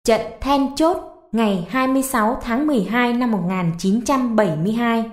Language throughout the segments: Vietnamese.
Trận then chốt ngày 26 tháng 12 năm 1972.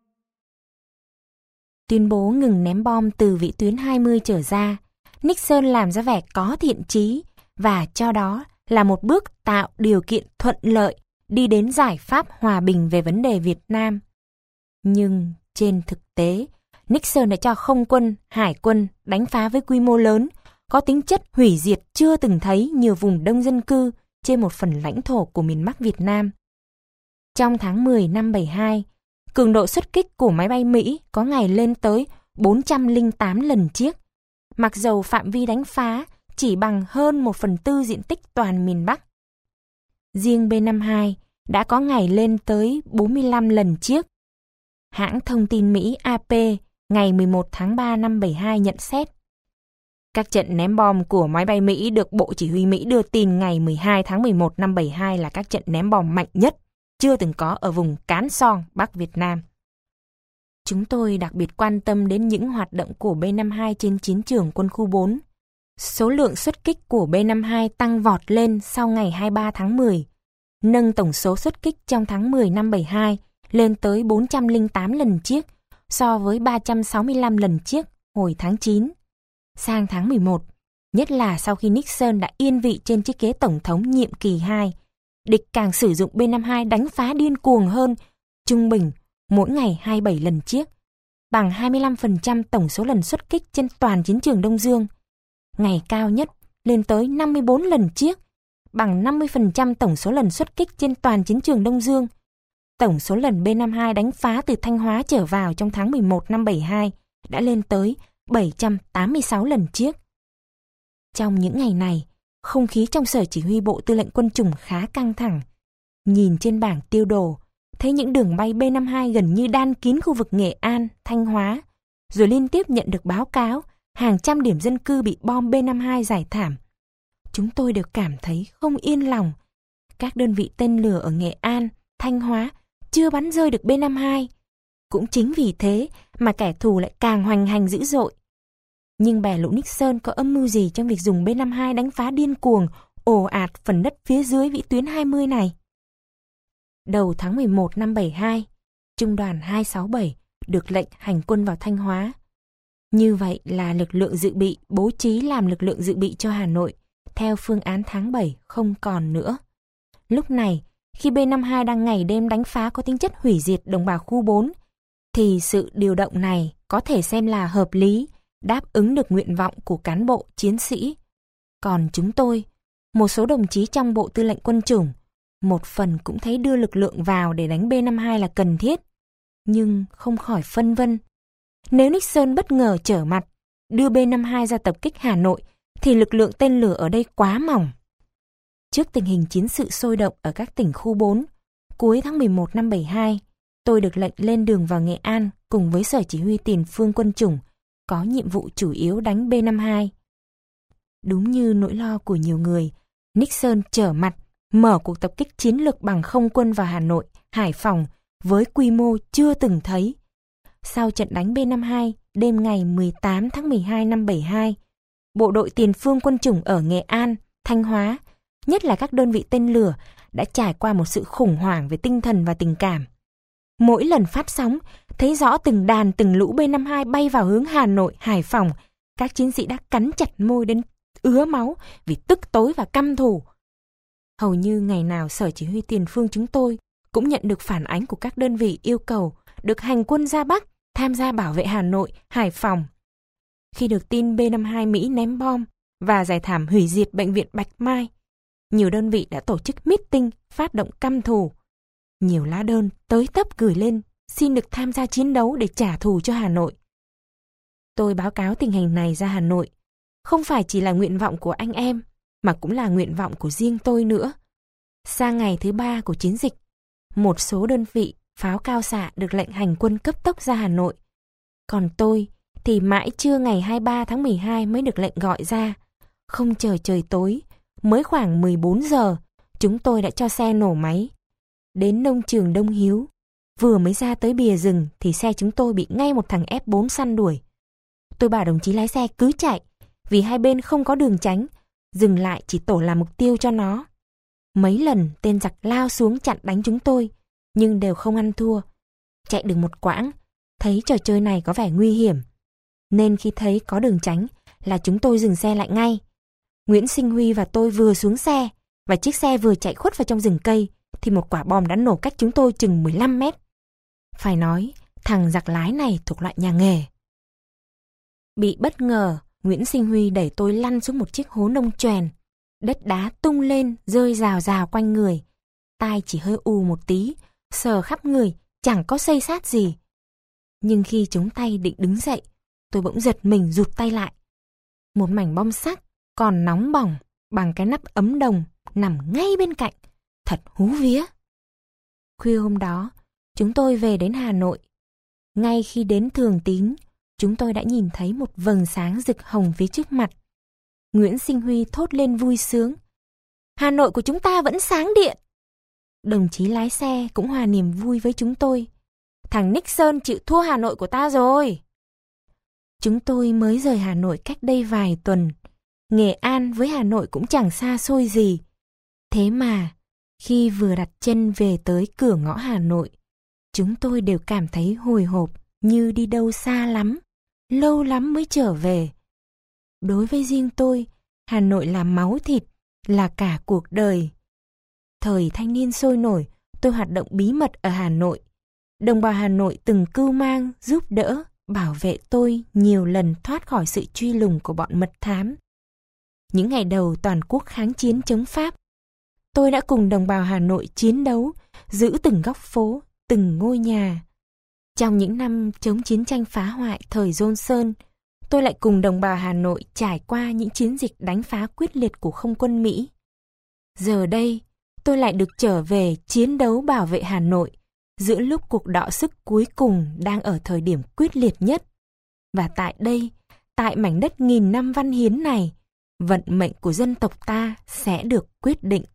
Tuyên bố ngừng ném bom từ vĩ tuyến 20 trở ra, Nixon làm ra vẻ có thiện chí và cho đó là một bước tạo điều kiện thuận lợi đi đến giải pháp hòa bình về vấn đề Việt Nam. Nhưng trên thực tế, Nixon đã cho không quân, hải quân đánh phá với quy mô lớn, có tính chất hủy diệt chưa từng thấy nhiều vùng đông dân cư trên một phần lãnh thổ của miền Bắc Việt Nam. Trong tháng 10 năm 72, cường độ xuất kích của máy bay Mỹ có ngày lên tới 408 lần chiếc, mặc dầu phạm vi đánh phá chỉ bằng hơn 1/4 diện tích toàn miền Bắc. Riêng B-52 đã có ngày lên tới 45 lần chiếc. Hãng thông tin Mỹ AP ngày 11 tháng 3 năm 72 nhận xét: các trận ném bom của máy bay Mỹ được Bộ Chỉ huy Mỹ đưa tin ngày 12 tháng 11 năm 72 là các trận ném bom mạnh nhất chưa từng có ở vùng Cán Song, Bắc Việt Nam. Chúng tôi đặc biệt quan tâm đến những hoạt động của B-52 trên chiến trường quân khu 4. Số lượng xuất kích của B-52 tăng vọt lên sau ngày 23 tháng 10, nâng tổng số xuất kích trong tháng 10 năm 72 lên tới 408 lần chiếc so với 365 lần chiếc hồi tháng 9. Sang tháng 11, nhất là sau khi Nixon đã yên vị trên chiếc ghế tổng thống nhiệm kỳ 2, địch càng sử dụng B-52 đánh phá điên cuồng hơn, trung bình mỗi ngày 27 lần chiếc, bằng 25% tổng số lần xuất kích trên toàn chiến trường Đông Dương. Ngày cao nhất lên tới 54 lần chiếc, bằng 50% tổng số lần xuất kích trên toàn chiến trường Đông Dương. Tổng số lần B-52 đánh phá từ Thanh Hóa trở vào trong tháng 11 năm 72 đã lên tới 786 lần chiếc. Trong những ngày này, không khí trong Sở Chỉ huy Bộ Tư lệnh Quân chủng khá căng thẳng. Nhìn trên bảng tiêu đồ, thấy những đường bay B-52 gần như đan kín khu vực Nghệ An, Thanh Hóa, rồi liên tiếp nhận được báo cáo hàng trăm điểm dân cư bị bom B-52 rải thảm. Chúng tôi đều cảm thấy không yên lòng. Các đơn vị tên lửa ở Nghệ An, Thanh Hóa chưa bắn rơi được B-52. Cũng chính vì thế mà kẻ thù lại càng hoành hành dữ dội. Nhưng bè lũ Nixon có âm mưu gì trong việc dùng B-52 đánh phá điên cuồng, ồ ạt phần đất phía dưới vĩ tuyến 20 này? Đầu tháng 11 năm 72, Trung đoàn 267 được lệnh hành quân vào Thanh Hóa. Như vậy là lực lượng dự bị bố trí làm lực lượng dự bị cho Hà Nội, theo phương án tháng 7 không còn nữa. Lúc này, khi B-52 đang ngày đêm đánh phá có tính chất hủy diệt đồng bào khu 4, thì sự điều động này có thể xem là hợp lý, đáp ứng được nguyện vọng của cán bộ, chiến sĩ. Còn chúng tôi, một số đồng chí trong Bộ Tư lệnh Quân chủng, một phần cũng thấy đưa lực lượng vào để đánh B-52 là cần thiết, nhưng không khỏi phân vân. Nếu Nixon bất ngờ trở mặt, đưa B-52 ra tập kích Hà Nội, thì lực lượng tên lửa ở đây quá mỏng. Trước tình hình chiến sự sôi động ở các tỉnh khu 4, cuối tháng 11 năm 72, tôi được lệnh lên đường vào Nghệ An cùng với Sở Chỉ huy Tiền phương Quân chủng, có nhiệm vụ chủ yếu đánh B-52. Đúng như nỗi lo của nhiều người, Nixon trở mặt, mở cuộc tập kích chiến lược bằng không quân vào Hà Nội, Hải Phòng với quy mô chưa từng thấy. Sau trận đánh B-52 đêm ngày 18 tháng 12 năm 72, bộ đội Tiền phương Quân chủng ở Nghệ An, Thanh Hóa, nhất là các đơn vị tên lửa, đã trải qua một sự khủng hoảng về tinh thần và tình cảm. Mỗi lần phát sóng, thấy rõ từng đàn từng lũ B-52 bay vào hướng Hà Nội, Hải Phòng, các chiến sĩ đã cắn chặt môi đến ứa máu vì tức tối và căm thù. Hầu như ngày nào Sở Chỉ huy Tiền phương chúng tôi cũng nhận được phản ánh của các đơn vị yêu cầu được hành quân ra Bắc, tham gia bảo vệ Hà Nội, Hải Phòng. Khi được tin B-52 Mỹ ném bom và rải thảm hủy diệt bệnh viện Bạch Mai, nhiều đơn vị đã tổ chức meeting phát động căm thù. Nhiều lá đơn tới tấp gửi lên xin được tham gia chiến đấu để trả thù cho Hà Nội. Tôi báo cáo tình hình này ra Hà Nội, không phải chỉ là nguyện vọng của anh em, mà cũng là nguyện vọng của riêng tôi nữa. Sang ngày thứ 3 của chiến dịch, một số đơn vị pháo cao xạ được lệnh hành quân cấp tốc ra Hà Nội. Còn tôi thì mãi trưa ngày 23 tháng 12 mới được lệnh gọi ra. Không chờ trời tối, mới khoảng 14 giờ, chúng tôi đã cho xe nổ máy. Đến nông trường Đông Hiếu, vừa mới ra tới bìa rừng thì xe chúng tôi bị ngay một thằng F4 săn đuổi. Tôi bảo đồng chí lái xe cứ chạy, vì hai bên không có đường tránh, dừng lại chỉ tổ làm mục tiêu cho nó. Mấy lần tên giặc lao xuống chặn đánh chúng tôi, nhưng đều không ăn thua. Chạy được một quãng, thấy trò chơi này có vẻ nguy hiểm, nên khi thấy có đường tránh là chúng tôi dừng xe lại ngay. Nguyễn Sinh Huy và tôi vừa xuống xe, và chiếc xe vừa chạy khuất vào trong rừng cây, thì một quả bom đã nổ cách chúng tôi chừng 15 mét. Phải nói, thằng giặc lái này thuộc loại nhà nghề. Bị bất ngờ, Nguyễn Sinh Huy đẩy tôi lăn xuống một chiếc hố nông choèn. Đất đá tung lên, rơi rào rào quanh người. Tai chỉ hơi ù một tí, sờ khắp người, chẳng có xây xát gì. Nhưng khi chống tay định đứng dậy, tôi bỗng giật mình rụt tay lại. Một mảnh bom sắc, còn nóng bỏng, bằng cái nắp ấm đồng, nằm ngay bên cạnh. Thật hú vía. Khuya hôm đó, chúng tôi về đến Hà Nội. Ngay khi đến Thường Tín, chúng tôi đã nhìn thấy một vầng sáng rực hồng phía trước mặt. Nguyễn Sinh Huy thốt lên vui sướng. Hà Nội của chúng ta vẫn sáng điện. Đồng chí lái xe cũng hòa niềm vui với chúng tôi. Thằng Nixon chịu thua Hà Nội của ta rồi. Chúng tôi mới rời Hà Nội cách đây vài tuần. Nghệ An với Hà Nội cũng chẳng xa xôi gì. Thế mà, khi vừa đặt chân về tới cửa ngõ Hà Nội, chúng tôi đều cảm thấy hồi hộp như đi đâu xa lắm, lâu lắm mới trở về. Đối với riêng tôi, Hà Nội là máu thịt, là cả cuộc đời. Thời thanh niên sôi nổi, tôi hoạt động bí mật ở Hà Nội. Đồng bào Hà Nội từng cưu mang, giúp đỡ, bảo vệ tôi nhiều lần thoát khỏi sự truy lùng của bọn mật thám. Những ngày đầu toàn quốc kháng chiến chống Pháp, tôi đã cùng đồng bào Hà Nội chiến đấu, giữ từng góc phố, từng ngôi nhà. Trong những năm chống chiến tranh phá hoại thời Johnson, tôi lại cùng đồng bào Hà Nội trải qua những chiến dịch đánh phá quyết liệt của không quân Mỹ. Giờ đây, tôi lại được trở về chiến đấu bảo vệ Hà Nội, giữa lúc cuộc đọ sức cuối cùng đang ở thời điểm quyết liệt nhất. Và tại đây, tại mảnh đất nghìn năm văn hiến này, vận mệnh của dân tộc ta sẽ được quyết định.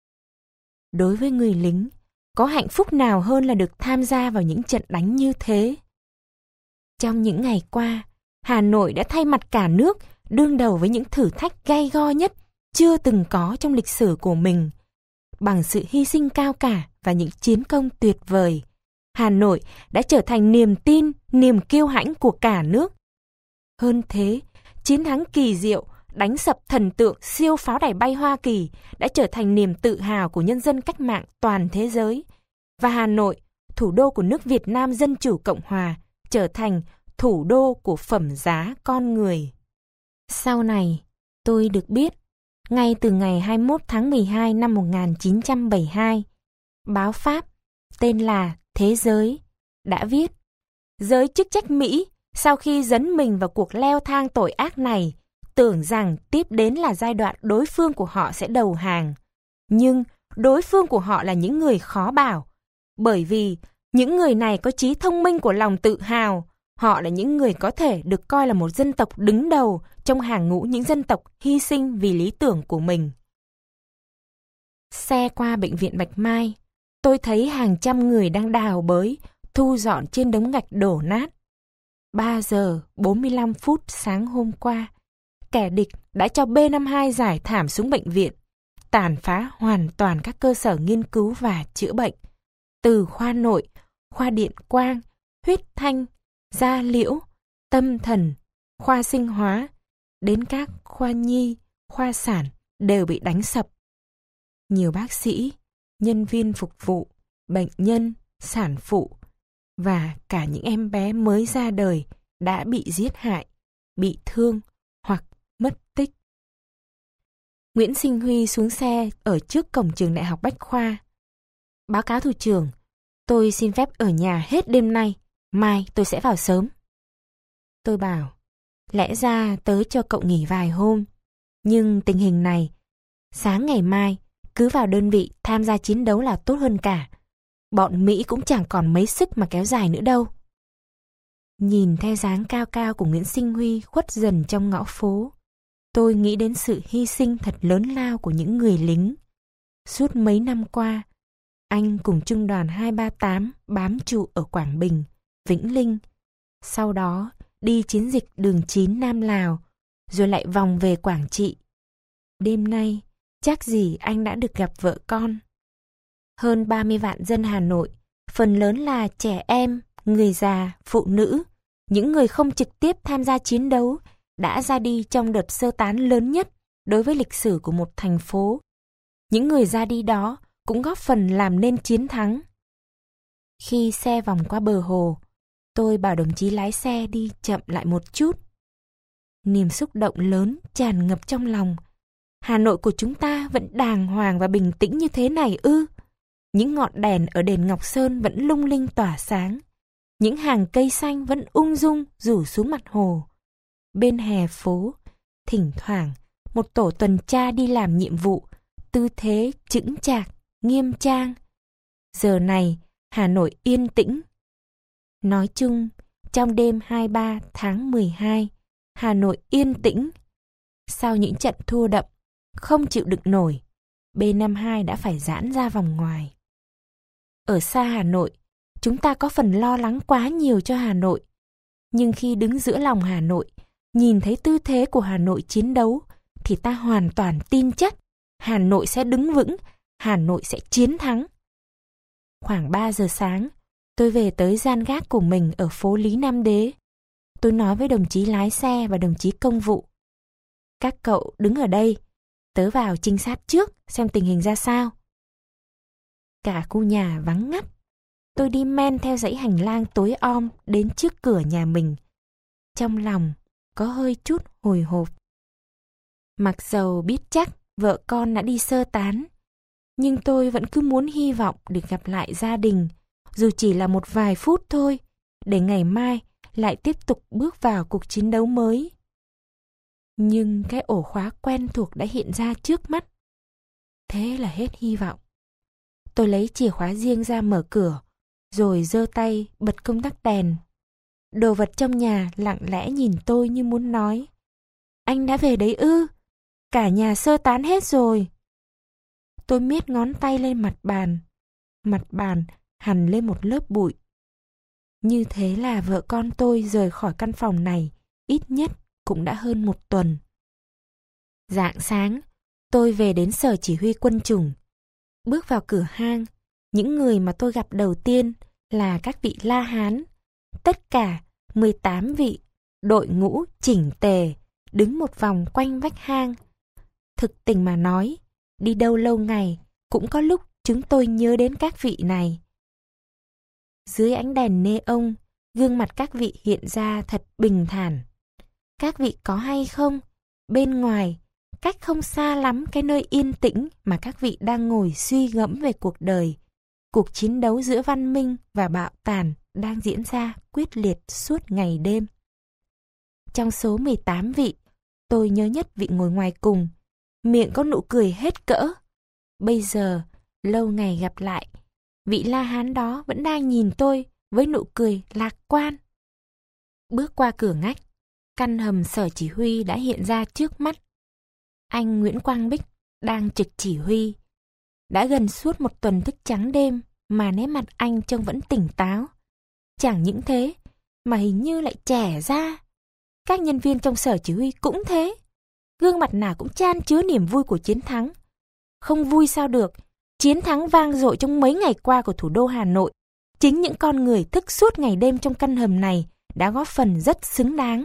Đối với người lính, có hạnh phúc nào hơn là được tham gia vào những trận đánh như thế? Trong những ngày qua, Hà Nội đã thay mặt cả nước đương đầu với những thử thách gay go nhất chưa từng có trong lịch sử của mình. Bằng sự hy sinh cao cả và những chiến công tuyệt vời, Hà Nội đã trở thành niềm tin, niềm kiêu hãnh của cả nước. Hơn thế, chiến thắng kỳ diệu đánh sập thần tượng siêu pháo đài bay Hoa Kỳ đã trở thành niềm tự hào của nhân dân cách mạng toàn thế giới. Và Hà Nội, thủ đô của nước Việt Nam Dân Chủ Cộng Hòa, trở thành thủ đô của phẩm giá con người. Sau này, tôi được biết, ngay từ ngày 21 tháng 12 năm 1972, báo Pháp tên là Thế Giới đã viết: giới chức trách Mỹ sau khi dấn mình vào cuộc leo thang tội ác này, tưởng rằng tiếp đến là giai đoạn đối phương của họ sẽ đầu hàng. Nhưng đối phương của họ là những người khó bảo, bởi vì những người này có trí thông minh của lòng tự hào. Họ là những người có thể được coi là một dân tộc đứng đầu trong hàng ngũ những dân tộc hy sinh vì lý tưởng của mình. Xe qua bệnh viện Bạch Mai, tôi thấy hàng trăm người đang đào bới, thu dọn trên đống gạch đổ nát. 3 giờ 45 phút sáng hôm qua, kẻ địch đã cho B-52 rải thảm xuống bệnh viện, tàn phá hoàn toàn các cơ sở nghiên cứu và chữa bệnh, từ khoa nội, khoa điện quang, huyết thanh, da liễu, tâm thần, khoa sinh hóa, đến các khoa nhi, khoa sản đều bị đánh sập. Nhiều bác sĩ, nhân viên phục vụ, bệnh nhân, sản phụ và cả những em bé mới ra đời đã bị giết hại, bị thương hoặc mất tích. Nguyễn Sinh Huy xuống xe ở trước cổng trường Đại học Bách Khoa. Báo cáo thủ trưởng, tôi xin phép ở nhà hết đêm nay, mai tôi sẽ vào sớm. Tôi bảo, lẽ ra tớ cho cậu nghỉ vài hôm, nhưng tình hình này, sáng ngày mai cứ vào đơn vị tham gia chiến đấu là tốt hơn cả. Bọn Mỹ cũng chẳng còn mấy sức mà kéo dài nữa đâu. Nhìn theo dáng cao cao của Nguyễn Sinh Huy khuất dần trong ngõ phố, tôi nghĩ đến sự hy sinh thật lớn lao của những người lính. Suốt mấy năm qua, anh cùng trung đoàn 238 bám trụ ở Quảng Bình, Vĩnh Linh. Sau đó đi chiến dịch đường 9 Nam Lào, rồi lại vòng về Quảng Trị. Đêm nay, chắc gì anh đã được gặp vợ con. Hơn 30 vạn dân Hà Nội, phần lớn là trẻ em, người già, phụ nữ, những người không trực tiếp tham gia chiến đấu, đã ra đi trong đợt sơ tán lớn nhất đối với lịch sử của một thành phố. Những người ra đi đó cũng góp phần làm nên chiến thắng. Khi xe vòng qua bờ hồ, tôi bảo đồng chí lái xe đi chậm lại một chút. Niềm xúc động lớn tràn ngập trong lòng. Hà Nội của chúng ta vẫn đàng hoàng và bình tĩnh như thế này ư? Những ngọn đèn ở đền Ngọc Sơn vẫn lung linh tỏa sáng. Những hàng cây xanh vẫn ung dung rủ xuống mặt hồ. Bên hè phố, thỉnh thoảng, một tổ tuần tra đi làm nhiệm vụ, tư thế chững chạc, nghiêm trang. Giờ này, Hà Nội yên tĩnh. Nói chung, trong đêm 23 tháng 12, Hà Nội yên tĩnh. Sau những trận thua đậm, không chịu đựng nổi, B52 đã phải giãn ra vòng ngoài. Ở xa Hà Nội, chúng ta có phần lo lắng quá nhiều cho Hà Nội. Nhưng khi đứng giữa lòng Hà Nội, nhìn thấy tư thế của Hà Nội chiến đấu, thì ta hoàn toàn tin chắc Hà Nội sẽ đứng vững, Hà Nội sẽ chiến thắng. Khoảng 3 giờ sáng, tôi về tới gian gác của mình ở phố Lý Nam Đế. Tôi nói với đồng chí lái xe và đồng chí công vụ: các cậu đứng ở đây, tớ vào trinh sát trước xem tình hình ra sao. Cả khu nhà vắng ngắt. Tôi đi men theo dãy hành lang tối om đến trước cửa nhà mình. Trong lòng có hơi chút hồi hộp. Mặc dầu biết chắc vợ con đã đi sơ tán, nhưng tôi vẫn cứ muốn hy vọng được gặp lại gia đình, dù chỉ là một vài phút thôi, để ngày mai lại tiếp tục bước vào cuộc chiến đấu mới. Nhưng cái ổ khóa quen thuộc đã hiện ra trước mắt. Thế là hết hy vọng. Tôi lấy chìa khóa riêng ra mở cửa, rồi giơ tay bật công tắc đèn. Đồ vật trong nhà lặng lẽ nhìn tôi như muốn nói: anh đã về đấy ư? Cả nhà sơ tán hết rồi. Tôi miết ngón tay lên mặt bàn. Mặt bàn hằn lên một lớp bụi. Như thế là vợ con tôi rời khỏi căn phòng này ít nhất cũng đã hơn 1 tuần. Rạng sáng, tôi về đến sở chỉ huy quân chủng. Bước vào cửa hang, những người mà tôi gặp đầu tiên là các vị La Hán. Tất cả 18 vị, đội ngũ chỉnh tề, đứng một vòng quanh vách hang. Thực tình mà nói, đi đâu lâu ngày, cũng có lúc chúng tôi nhớ đến các vị này. Dưới ánh đèn neon, gương mặt các vị hiện ra thật bình thản. Các vị có hay không? Bên ngoài, cách không xa lắm cái nơi yên tĩnh mà các vị đang ngồi suy gẫm về cuộc đời, cuộc chiến đấu giữa văn minh và bạo tàn đang diễn ra quyết liệt suốt ngày đêm. Trong số 18 vị, tôi nhớ nhất vị ngồi ngoài cùng, miệng có nụ cười hết cỡ. Bây giờ, lâu ngày gặp lại, vị La Hán đó vẫn đang nhìn tôi với nụ cười lạc quan. Bước qua cửa ngách, căn hầm sở chỉ huy đã hiện ra trước mắt. Anh Nguyễn Quang Bích đang trực chỉ huy. Đã gần suốt 1 tuần thức trắng đêm mà nét mặt anh trông vẫn tỉnh táo. Chẳng những thế, mà hình như lại trẻ ra. Các nhân viên trong sở chỉ huy cũng thế. Gương mặt nào cũng chan chứa niềm vui của chiến thắng. Không vui sao được, chiến thắng vang dội trong mấy ngày qua của thủ đô Hà Nội. Chính những con người thức suốt ngày đêm trong căn hầm này đã góp phần rất xứng đáng.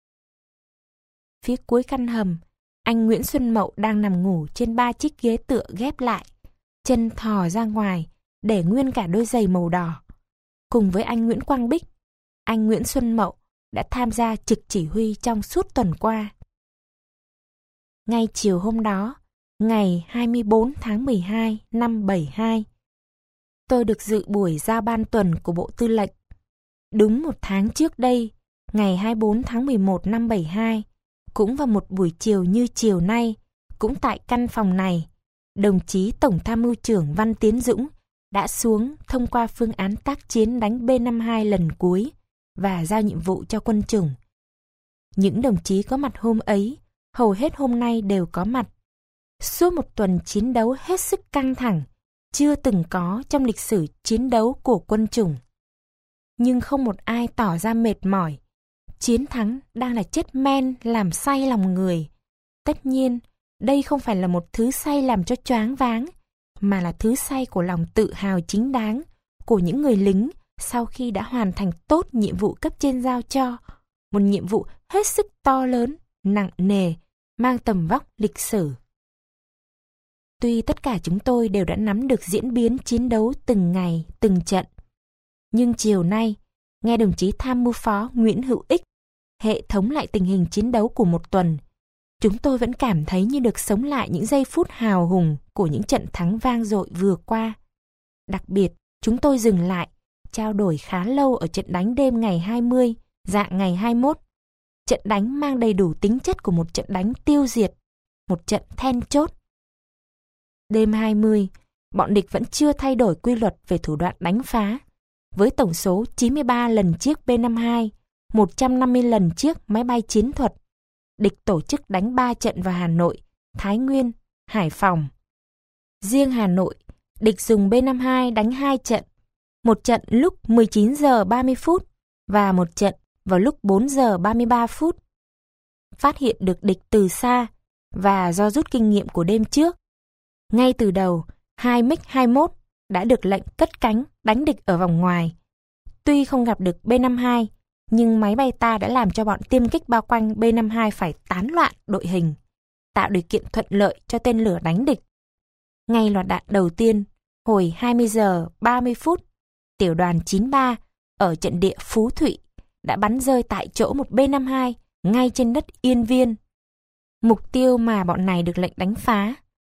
Phía cuối căn hầm, anh Nguyễn Xuân Mậu đang nằm ngủ trên 3 chiếc ghế tựa ghép lại, chân thò ra ngoài, để nguyên cả đôi giày màu đỏ. Cùng với anh Nguyễn Quang Bích, anh Nguyễn Xuân Mậu đã tham gia trực chỉ huy trong suốt tuần qua. Ngay chiều hôm đó, ngày 24 tháng 12 năm 72, tôi được dự buổi giao ban tuần của Bộ Tư lệnh. Đúng 1 tháng trước đây, ngày 24 tháng 11 năm 72, cũng vào một buổi chiều như chiều nay, cũng tại căn phòng này, đồng chí Tổng Tham mưu trưởng Văn Tiến Dũng đã xuống thông qua phương án tác chiến đánh B-52 lần cuối và giao nhiệm vụ cho quân chủng. Những đồng chí có mặt hôm ấy, hầu hết hôm nay đều có mặt. Suốt 1 tuần chiến đấu hết sức căng thẳng, chưa từng có trong lịch sử chiến đấu của quân chủng. Nhưng không một ai tỏ ra mệt mỏi. Chiến thắng đang là chất men làm say lòng người. Tất nhiên, đây không phải là một thứ say làm cho choáng váng, mà là thứ say của lòng tự hào chính đáng của những người lính sau khi đã hoàn thành tốt nhiệm vụ cấp trên giao cho, một nhiệm vụ hết sức to lớn, nặng nề, mang tầm vóc lịch sử. Tuy tất cả chúng tôi đều đã nắm được diễn biến chiến đấu từng ngày, từng trận, nhưng chiều nay, nghe đồng chí Tham mưu phó Nguyễn Hữu Ích hệ thống lại tình hình chiến đấu của một tuần, chúng tôi vẫn cảm thấy như được sống lại những giây phút hào hùng của những trận thắng vang dội vừa qua. Đặc biệt, chúng tôi dừng lại, trao đổi khá lâu ở trận đánh đêm ngày 20, dạng ngày 21. Trận đánh mang đầy đủ tính chất của một trận đánh tiêu diệt, một trận then chốt. Đêm 20, bọn địch vẫn chưa thay đổi quy luật về thủ đoạn đánh phá. Với tổng số 93 lần chiếc B-52, 150 lần chiếc máy bay chiến thuật, địch tổ chức đánh 3 trận vào Hà Nội, Thái Nguyên, Hải Phòng. Riêng Hà Nội, địch dùng B-52 đánh 2 trận, một trận lúc 19 giờ 30 phút và một trận vào lúc 4 giờ 33 phút. Phát hiện được địch từ xa và do rút kinh nghiệm của đêm trước, ngay từ đầu, 2 MiG-21 đã được lệnh cất cánh đánh địch ở vòng ngoài. Tuy không gặp được B-52, nhưng máy bay ta đã làm cho bọn tiêm kích bao quanh B-52 phải tán loạn đội hình, tạo điều kiện thuận lợi cho tên lửa đánh địch. Ngay loạt đạn đầu tiên, hồi 20 giờ 30 phút, tiểu đoàn 93 ở trận địa Phú Thụy đã bắn rơi tại chỗ một B-52 ngay trên đất Yên Viên. Mục tiêu mà bọn này được lệnh đánh phá.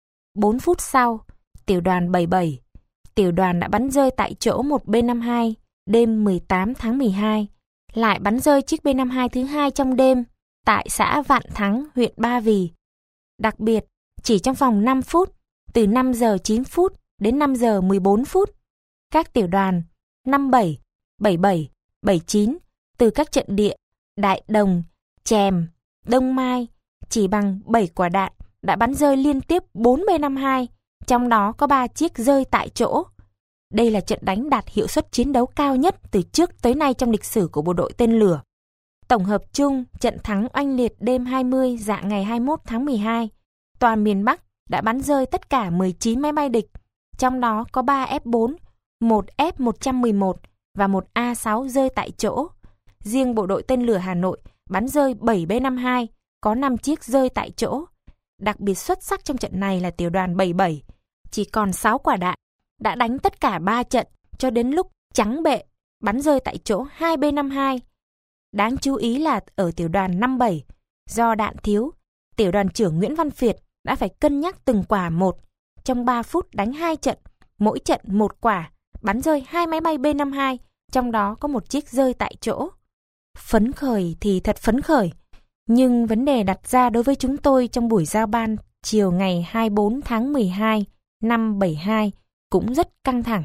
4 phút sau, tiểu đoàn 77, tiểu đoàn đã bắn rơi tại chỗ một B-52 đêm 18 tháng 12, lại bắn rơi chiếc B-52 thứ hai trong đêm tại xã Vạn Thắng, huyện Ba Vì. Đặc biệt, chỉ trong vòng 5 phút, từ 5 giờ 9 phút đến 5 giờ 14 phút, các tiểu đoàn 57, 77, 79 từ các trận địa Đại Đồng, Chèm, Đông Mai chỉ bằng 7 quả đạn đã bắn rơi liên tiếp 4 B-52, trong đó có 3 chiếc rơi tại chỗ. Đây là trận đánh đạt hiệu suất chiến đấu cao nhất từ trước tới nay trong lịch sử của bộ đội tên lửa. Tổng hợp chung, trận thắng oanh liệt đêm 20 dạng ngày 21 tháng 12, toàn miền Bắc đã bắn rơi tất cả 19 máy bay địch, trong đó có 3 F-4, 1 F-111 và 1 A-6 rơi tại chỗ. Riêng bộ đội tên lửa Hà Nội bắn rơi 7 B-52, có 5 chiếc rơi tại chỗ. Đặc biệt xuất sắc trong trận này là tiểu đoàn 77, chỉ còn 6 quả đạn, đã đánh tất cả 3 trận cho đến lúc trắng bệ, bắn rơi tại chỗ 2 B-52. Đáng chú ý là ở tiểu đoàn 57, do đạn thiếu, tiểu đoàn trưởng Nguyễn Văn Việt đã phải cân nhắc từng quả một, trong 3 phút đánh 2 trận, mỗi trận 1 quả, bắn rơi 2 máy bay B-52, trong đó có 1 chiếc rơi tại chỗ. Phấn khởi thì thật phấn khởi, nhưng vấn đề đặt ra đối với chúng tôi trong buổi giao ban chiều ngày 24 tháng 12 năm 72 cũng rất căng thẳng.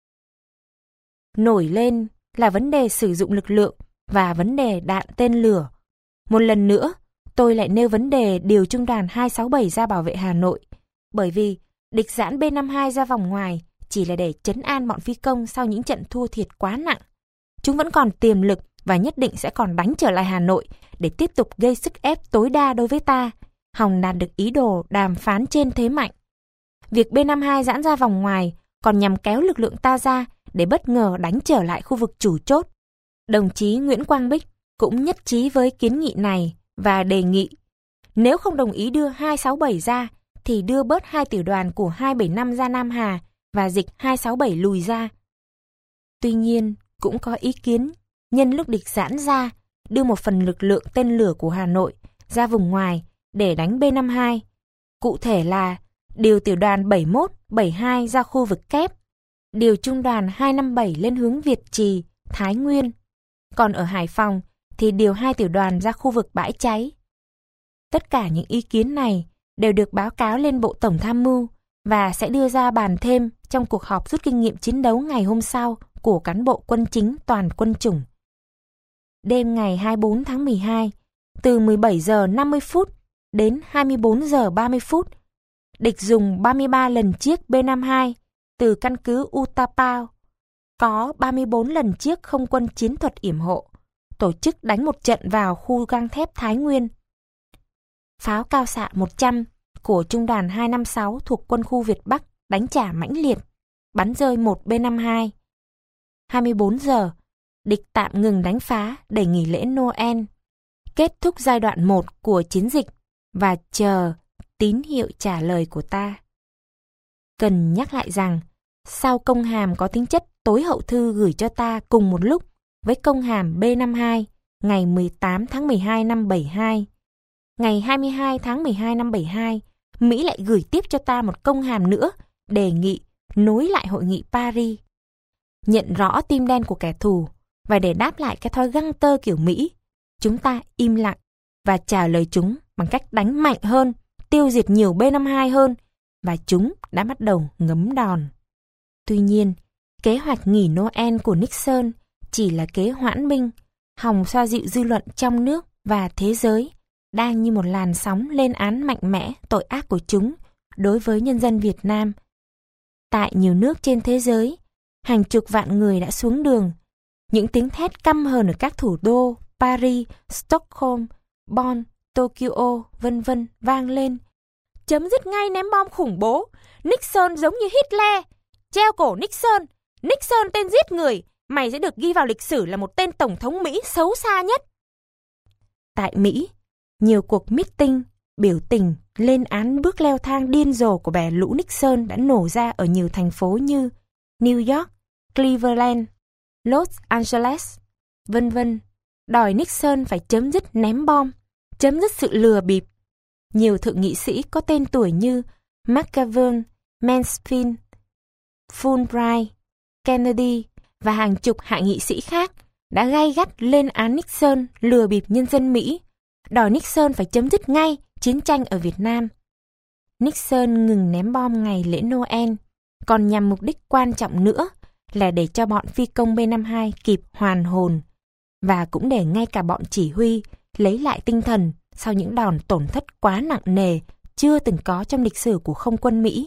Nổi lên là vấn đề sử dụng lực lượng và vấn đề đạn tên lửa. Một lần nữa, tôi lại nêu vấn đề điều trung đoàn 267 ra bảo vệ Hà Nội, bởi vì địch giãn B-52 ra vòng ngoài chỉ là để trấn an bọn phi công sau những trận thua thiệt quá nặng. Chúng vẫn còn tiềm lực và nhất định sẽ còn đánh trở lại Hà Nội để tiếp tục gây sức ép tối đa đối với ta, hòng đạt được ý đồ đàm phán trên thế mạnh. Việc B-52 giãn ra vòng ngoài còn nhằm kéo lực lượng ta ra để bất ngờ đánh trở lại khu vực chủ chốt. Đồng chí Nguyễn Quang Bích cũng nhất trí với kiến nghị này và đề nghị nếu không đồng ý đưa 267 ra thì đưa bớt 2 tiểu đoàn của 275 ra Nam Hà và dịch 267 lùi ra. Tuy nhiên, cũng có ý kiến nhân lúc địch giãn ra, đưa một phần lực lượng tên lửa của Hà Nội ra vùng ngoài để đánh B-52. Cụ thể là điều tiểu đoàn 71, 72 ra khu vực kép, điều trung đoàn 257 lên hướng Việt Trì, Thái Nguyên. Còn ở Hải Phòng thì điều 2 tiểu đoàn ra khu vực bãi cháy. Tất cả những ý kiến này đều được báo cáo lên Bộ Tổng Tham mưu và sẽ đưa ra bàn thêm trong cuộc họp rút kinh nghiệm chiến đấu ngày hôm sau của cán bộ quân chính toàn quân chủng. Đêm ngày 24 tháng 12, từ 17 giờ 50 phút đến 24 giờ 30 phút, địch dùng 33 lần chiếc B-52 từ căn cứ Utapao, có 34 lần chiếc không quân chiến thuật yểm hộ, tổ chức đánh một trận vào khu gang thép Thái Nguyên. Pháo cao xạ 100, của Trung đoàn 256 thuộc quân khu Việt Bắc đánh trả mãnh liệt, bắn rơi một B-52. 24 giờ, địch tạm ngừng đánh phá để nghỉ lễ Noel, kết thúc giai đoạn 1 của chiến dịch và chờ tín hiệu trả lời của ta. Cần nhắc lại rằng, sau công hàm có tính chất tối hậu thư gửi cho ta cùng một lúc với công hàm B-52 ngày 18 tháng 12 năm 72, ngày 22 tháng 12 năm 72, Mỹ lại gửi tiếp cho ta một công hàm nữa đề nghị nối lại hội nghị Paris. Nhận rõ tim đen của kẻ thù và để đáp lại cái thói găng tơ kiểu Mỹ, chúng ta im lặng và trả lời chúng bằng cách đánh mạnh hơn, tiêu diệt nhiều B-52 hơn, và chúng đã bắt đầu ngấm đòn. Tuy nhiên, kế hoạch nghỉ Noel của Nixon chỉ là kế hoãn binh, hòng xoa dịu dư luận trong nước và thế giới, đang như một làn sóng lên án mạnh mẽ tội ác của chúng đối với nhân dân Việt Nam. Tại nhiều nước trên thế giới, hàng chục vạn người đã xuống đường. Những tiếng thét căm hờn ở các thủ đô Paris, Stockholm, Bonn, Tokyo, vân vân vang lên. Chấm dứt ngay ném bom khủng bố. Nixon giống như Hitler. Treo cổ Nixon. Nixon tên giết người. Mày sẽ được ghi vào lịch sử là một tên tổng thống Mỹ xấu xa nhất. Tại Mỹ, nhiều cuộc meeting, biểu tình, lên án bước leo thang điên rồ của bè lũ Nixon đã nổ ra ở nhiều thành phố như New York, Cleveland, Los Angeles, vân vân, đòi Nixon phải chấm dứt ném bom, chấm dứt sự lừa bịp. Nhiều thượng nghị sĩ có tên tuổi như McGovern, Mansfield, Fulbright, Kennedy và hàng chục hạ nghị sĩ khác đã gay gắt lên án Nixon lừa bịp nhân dân Mỹ, đòi Nixon phải chấm dứt ngay chiến tranh ở Việt Nam. Nixon ngừng ném bom ngày lễ Noel, còn nhằm mục đích quan trọng nữa là để cho bọn phi công B-52 kịp hoàn hồn, và cũng để ngay cả bọn chỉ huy lấy lại tinh thần sau những đòn tổn thất quá nặng nề chưa từng có trong lịch sử của không quân Mỹ.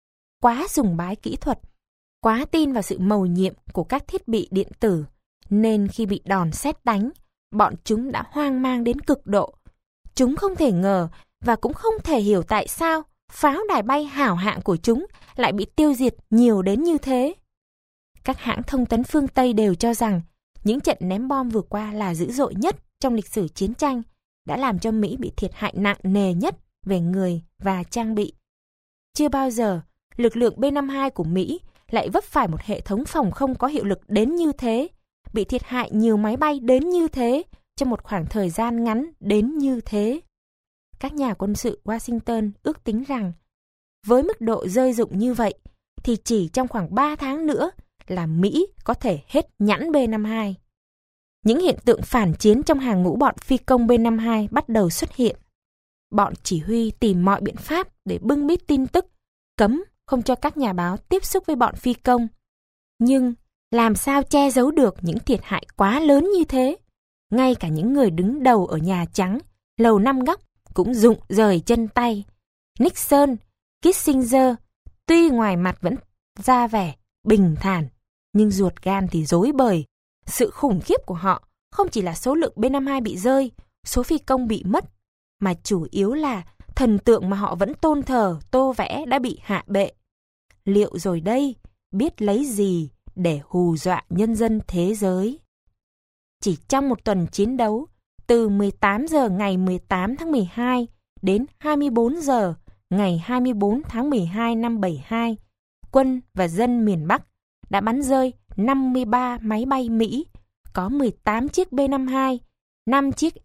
Quá sùng bái kỹ thuật, quá tin vào sự mầu nhiệm của các thiết bị điện tử, nên khi bị đòn sét đánh, bọn chúng đã hoang mang đến cực độ. Chúng không thể ngờ và cũng không thể hiểu tại sao pháo đài bay hảo hạng của chúng lại bị tiêu diệt nhiều đến như thế. Các hãng thông tấn phương Tây đều cho rằng những trận ném bom vừa qua là dữ dội nhất trong lịch sử chiến tranh, đã làm cho Mỹ bị thiệt hại nặng nề nhất về người và trang bị. Chưa bao giờ lực lượng B-52 của Mỹ lại vấp phải một hệ thống phòng không có hiệu lực đến như thế, bị thiệt hại nhiều máy bay đến như thế, trong một khoảng thời gian ngắn đến như thế. Các nhà quân sự Washington ước tính rằng, với mức độ rơi rụng như vậy, thì chỉ trong khoảng 3 tháng nữa là Mỹ có thể hết nhẵn B-52. Những hiện tượng phản chiến trong hàng ngũ bọn phi công B-52 bắt đầu xuất hiện. Bọn chỉ huy tìm mọi biện pháp để bưng bít tin tức, cấm không cho các nhà báo tiếp xúc với bọn phi công. Nhưng làm sao che giấu được những thiệt hại quá lớn như thế? Ngay cả những người đứng đầu ở Nhà Trắng, Lầu Năm Góc cũng rụng rời chân tay. Nixon, Kissinger tuy ngoài mặt vẫn ra vẻ bình thản, nhưng ruột gan thì rối bời. Sự khủng khiếp của họ không chỉ là số lượng B-52 bị rơi, số phi công bị mất, mà chủ yếu là thần tượng mà họ vẫn tôn thờ, tô vẽ đã bị hạ bệ. Liệu rồi đây biết lấy gì để hù dọa nhân dân thế giới? Chỉ trong một tuần chiến đấu, từ 18 giờ ngày 18 tháng 12 đến 24 giờ ngày 24 tháng 12 năm 72, quân và dân miền Bắc đã bắn rơi 53 máy bay Mỹ, có 18 chiếc B-52, 5 chiếc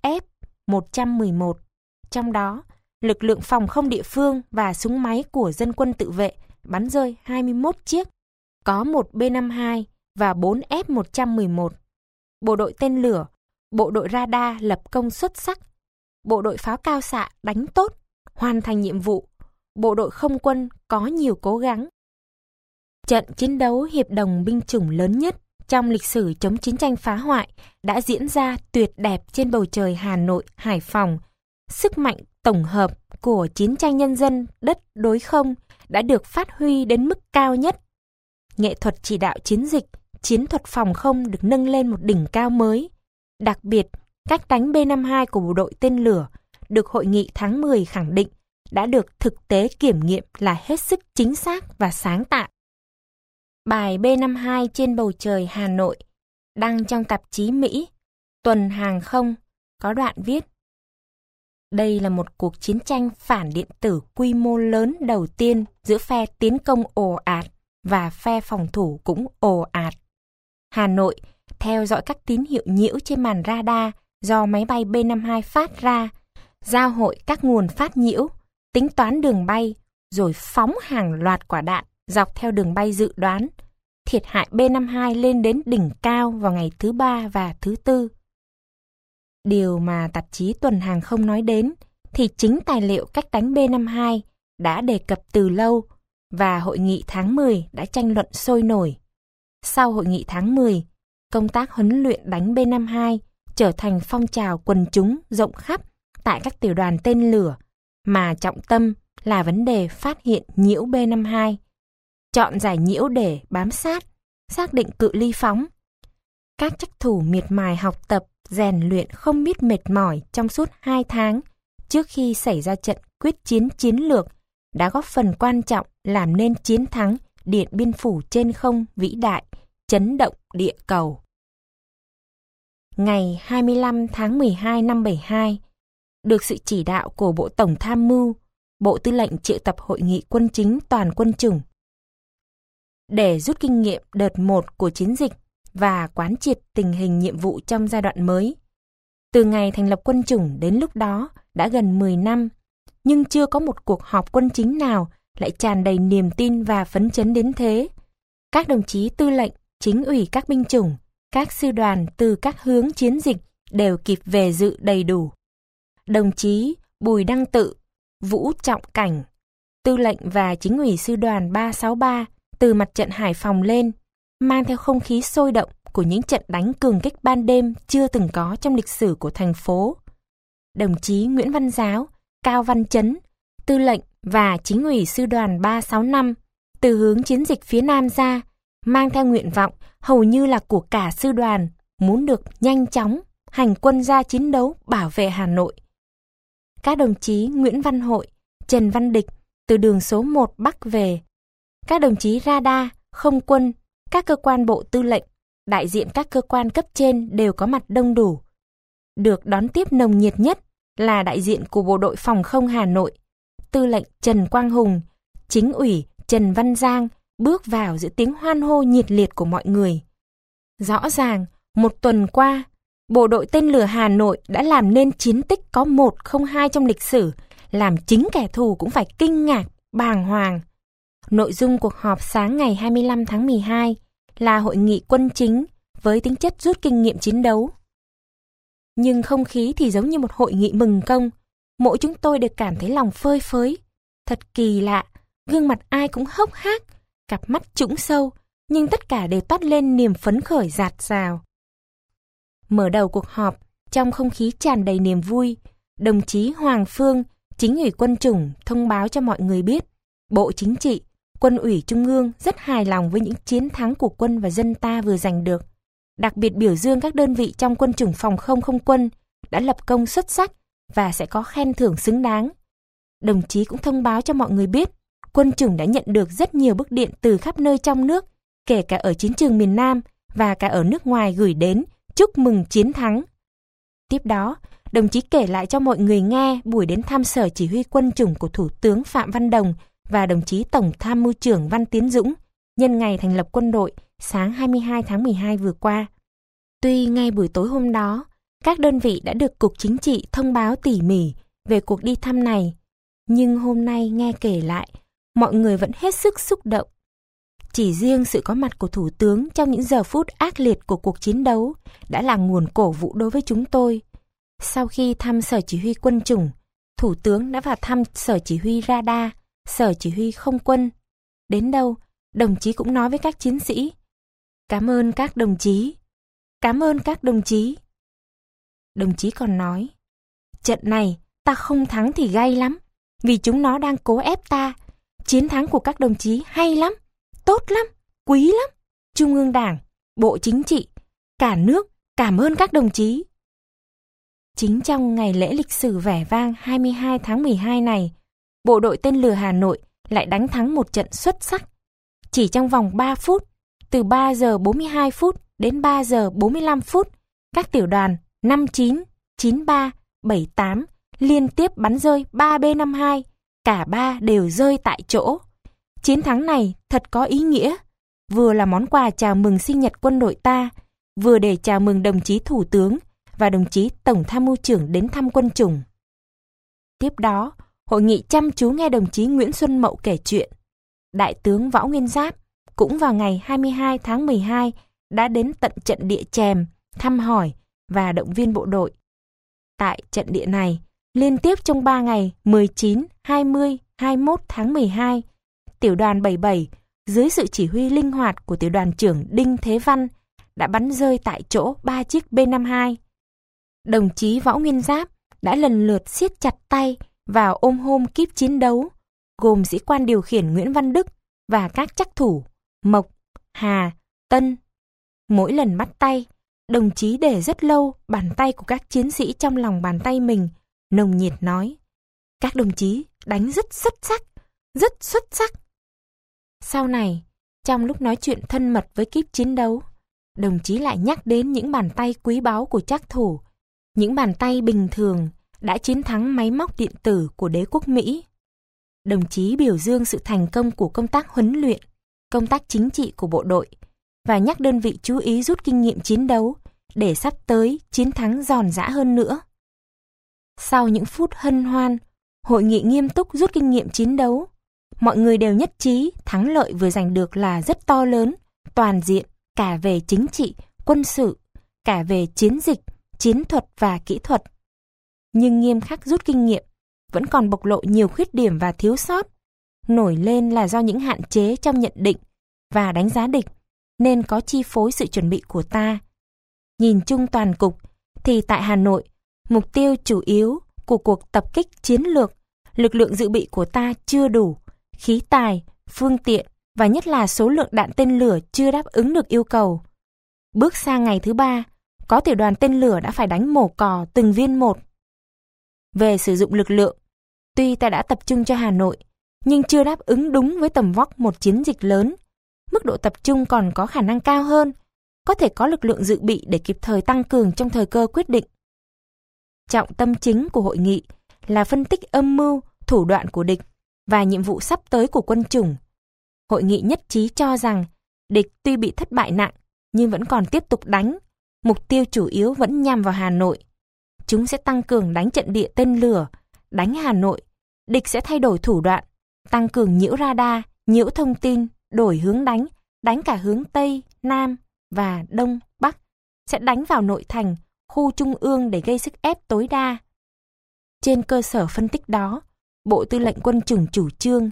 F-111. Trong đó, lực lượng phòng không địa phương và súng máy của dân quân tự vệ bắn rơi 21 chiếc, có 1 B-52 và 4 F-111. Bộ đội tên lửa, bộ đội radar lập công xuất sắc, bộ đội pháo cao xạ đánh tốt, hoàn thành nhiệm vụ, bộ đội không quân có nhiều cố gắng. Trận chiến đấu hiệp đồng binh chủng lớn nhất trong lịch sử chống chiến tranh phá hoại đã diễn ra tuyệt đẹp trên bầu trời Hà Nội, Hải Phòng. Sức mạnh tổng hợp của chiến tranh nhân dân đất đối không đã được phát huy đến mức cao nhất. Nghệ thuật chỉ đạo chiến dịch, chiến thuật phòng không được nâng lên một đỉnh cao mới. Đặc biệt, cách đánh B-52 của bộ đội tên lửa được Hội nghị tháng 10 khẳng định đã được thực tế kiểm nghiệm là hết sức chính xác và sáng tạo. Bài B-52 trên bầu trời Hà Nội, đăng trong tạp chí Mỹ, Tuần Hàng không, có đoạn viết: đây là một cuộc chiến tranh phản điện tử quy mô lớn đầu tiên giữa phe tiến công ồ ạt và phe phòng thủ cũng ồ ạt. Hà Nội theo dõi các tín hiệu nhiễu trên màn radar do máy bay B-52 phát ra, giao hội các nguồn phát nhiễu, tính toán đường bay, rồi phóng hàng loạt quả đạn dọc theo đường bay dự đoán. Thiệt hại B-52 lên đến đỉnh cao vào ngày thứ Ba và thứ Tư. Điều mà tạp chí Tuần Hàng không nói đến thì chính tài liệu cách đánh B-52 đã đề cập từ lâu và hội nghị tháng 10 đã tranh luận sôi nổi. Sau hội nghị tháng 10, công tác huấn luyện đánh B-52 trở thành phong trào quần chúng rộng khắp tại các tiểu đoàn tên lửa, mà trọng tâm là vấn đề phát hiện nhiễu B-52, chọn giải nhiễu để bám sát, xác định cự ly phóng. Các trắc thủ miệt mài học tập, rèn luyện không biết mệt mỏi trong suốt 2 tháng trước khi xảy ra trận quyết chiến chiến lược đã góp phần quan trọng làm nên chiến thắng Điện Biên Phủ trên không vĩ đại, chấn động địa cầu. Ngày 25 tháng 12 năm 72, được sự chỉ đạo của Bộ Tổng Tham mưu, Bộ Tư lệnh triệu tập hội nghị quân chính toàn quân chủng. Để rút kinh nghiệm đợt 1 của chiến dịch và quán triệt tình hình nhiệm vụ trong giai đoạn mới. Từ ngày thành lập quân chủng đến lúc đó đã gần 10 năm, nhưng chưa có một cuộc họp quân chính nào lại tràn đầy niềm tin và phấn chấn đến thế. Các đồng chí tư lệnh, chính ủy các binh chủng, các sư đoàn từ các hướng chiến dịch đều kịp về dự đầy đủ. Đồng chí Bùi Đăng Tự, Vũ Trọng Cảnh, tư lệnh và chính ủy sư đoàn 363 từ mặt trận Hải Phòng lên, mang theo không khí sôi động của những trận đánh cường kích ban đêm chưa từng có trong lịch sử của thành phố. Đồng chí Nguyễn Văn Giáo, Cao Văn Chấn, tư lệnh và chính ủy sư đoàn 365 từ hướng chiến dịch phía Nam ra, mang theo nguyện vọng hầu như là của cả sư đoàn muốn được nhanh chóng hành quân ra chiến đấu bảo vệ Hà Nội. Các đồng chí Nguyễn Văn Hội, Trần Văn Địch từ đường số 1 Bắc về. Các đồng chí radar, không quân, các cơ quan bộ tư lệnh, đại diện các cơ quan cấp trên đều có mặt đông đủ. Được đón tiếp nồng nhiệt nhất là đại diện của Bộ đội Phòng không Hà Nội, tư lệnh Trần Quang Hùng, chính ủy Trần Văn Giang bước vào giữa tiếng hoan hô nhiệt liệt của mọi người. Rõ ràng, một tuần qua, Bộ đội tên lửa Hà Nội đã làm nên chiến tích có 1 không 2 trong lịch sử, làm chính kẻ thù cũng phải kinh ngạc, bàng hoàng. Nội dung cuộc họp sáng ngày 25 tháng 12 là hội nghị quân chính với tính chất rút kinh nghiệm chiến đấu. Nhưng không khí thì giống như một hội nghị mừng công, mỗi chúng tôi đều cảm thấy lòng phơi phới. Thật kỳ lạ, gương mặt ai cũng hốc hác, cặp mắt trũng sâu, nhưng tất cả đều toát lên niềm phấn khởi dạt dào. Mở đầu cuộc họp, trong không khí tràn đầy niềm vui, đồng chí Hoàng Phương, chính ủy quân chủng thông báo cho mọi người biết, Bộ Chính trị, Quân ủy Trung ương rất hài lòng với những chiến thắng của quân và dân ta vừa giành được. Đặc biệt biểu dương các đơn vị trong quân chủng phòng không không quân đã lập công xuất sắc và sẽ có khen thưởng xứng đáng. Đồng chí cũng thông báo cho mọi người biết, quân chủng đã nhận được rất nhiều bức điện từ khắp nơi trong nước, kể cả ở chiến trường miền Nam và cả ở nước ngoài gửi đến, chúc mừng chiến thắng. Tiếp đó, đồng chí kể lại cho mọi người nghe buổi đến thăm sở chỉ huy quân chủng của Thủ tướng Phạm Văn Đồng và đồng chí Tổng Tham mưu trưởng Văn Tiến Dũng nhân ngày thành lập quân đội sáng 22 tháng 12 vừa qua. Tuy ngay buổi tối hôm đó, các đơn vị đã được Cục Chính trị thông báo tỉ mỉ về cuộc đi thăm này, nhưng hôm nay nghe kể lại, mọi người vẫn hết sức xúc động. Chỉ riêng sự có mặt của Thủ tướng trong những giờ phút ác liệt của cuộc chiến đấu đã là nguồn cổ vũ đối với chúng tôi. Sau khi thăm sở chỉ huy quân chủng, Thủ tướng đã vào thăm sở chỉ huy radar, sở chỉ huy không quân. Đến đâu, đồng chí cũng nói với các chiến sĩ: "Cảm ơn các đồng chí, cảm ơn các đồng chí." Đồng chí còn nói: "Trận này ta không thắng thì gay lắm, vì chúng nó đang cố ép ta. Chiến thắng của các đồng chí hay lắm, tốt lắm, quý lắm. Trung ương Đảng, Bộ Chính trị, cả nước cảm ơn các đồng chí." Chính trong ngày lễ lịch sử vẻ vang 22 tháng 12 này, bộ đội tên lửa Hà Nội lại đánh thắng một trận xuất sắc. Chỉ trong vòng 3 phút, từ 3 giờ 42 phút đến 3 giờ 45 phút, các tiểu đoàn 59, 93, 78 liên tiếp bắn rơi 3 B-52, cả ba đều rơi tại chỗ. Chiến thắng này thật có ý nghĩa, vừa là món quà chào mừng sinh nhật quân đội ta, vừa để chào mừng đồng chí Thủ tướng và đồng chí Tổng Tham mưu trưởng đến thăm quân chủng. Tiếp đó, hội nghị chăm chú nghe đồng chí Nguyễn Xuân Mậu kể chuyện. Đại tướng Võ Nguyên Giáp cũng vào ngày 22 tháng 12 đã đến tận trận địa Chèm, thăm hỏi và động viên bộ đội. Tại trận địa này, liên tiếp trong 3 ngày 19, 20, 21 tháng 12, tiểu đoàn 77 dưới sự chỉ huy linh hoạt của tiểu đoàn trưởng Đinh Thế Văn đã bắn rơi tại chỗ 3 chiếc B-52. Đồng chí Võ Nguyên Giáp đã lần lượt siết chặt tay vào ôm hôn kíp chiến đấu, gồm sĩ quan điều khiển Nguyễn Văn Đức và các trắc thủ Mộc, Hà, Tân. Mỗi lần bắt tay, đồng chí để rất lâu bàn tay của các chiến sĩ trong lòng bàn tay mình, nồng nhiệt nói: các đồng chí đánh rất xuất sắc. Sau này, trong lúc nói chuyện thân mật với kíp chiến đấu, đồng chí lại nhắc đến những bàn tay quý báu của trắc thủ, những bàn tay bình thường đã chiến thắng máy móc điện tử của đế quốc Mỹ. Đồng chí biểu dương sự thành công của công tác huấn luyện, công tác chính trị của bộ đội và nhắc đơn vị chú ý rút kinh nghiệm chiến đấu để sắp tới chiến thắng giòn giã hơn nữa. Sau những phút hân hoan, hội nghị nghiêm túc rút kinh nghiệm chiến đấu, mọi người đều nhất trí thắng lợi vừa giành được là rất to lớn, toàn diện, cả về chính trị, quân sự, cả về chiến dịch, chiến thuật và kỹ thuật. Nhưng nghiêm khắc rút kinh nghiệm vẫn còn bộc lộ nhiều khuyết điểm và thiếu sót, nổi lên là do những hạn chế trong nhận định và đánh giá địch nên có chi phối sự chuẩn bị của ta. Nhìn chung toàn cục thì tại Hà Nội, mục tiêu chủ yếu của cuộc tập kích chiến lược, lực lượng dự bị của ta chưa đủ, khí tài, phương tiện và nhất là số lượng đạn tên lửa chưa đáp ứng được yêu cầu. Bước sang ngày thứ 3, có tiểu đoàn tên lửa đã phải đánh mổ cò từng viên một. Về sử dụng lực lượng, tuy ta đã tập trung cho Hà Nội, nhưng chưa đáp ứng đúng với tầm vóc một chiến dịch lớn. Mức độ tập trung còn có khả năng cao hơn, có thể có lực lượng dự bị để kịp thời tăng cường trong thời cơ quyết định. Trọng tâm chính của hội nghị là phân tích âm mưu, thủ đoạn của địch và nhiệm vụ sắp tới của quân chủng. Hội nghị nhất trí cho rằng địch tuy bị thất bại nặng nhưng vẫn còn tiếp tục đánh, mục tiêu chủ yếu vẫn nhằm vào Hà Nội. Chúng sẽ tăng cường đánh trận địa tên lửa, đánh Hà Nội, địch sẽ thay đổi thủ đoạn, tăng cường nhiễu radar, nhiễu thông tin, đổi hướng đánh cả hướng Tây, Nam và Đông, Bắc, sẽ đánh vào nội thành, khu trung ương để gây sức ép tối đa. Trên cơ sở phân tích đó, Bộ Tư lệnh Quân chủng chủ trương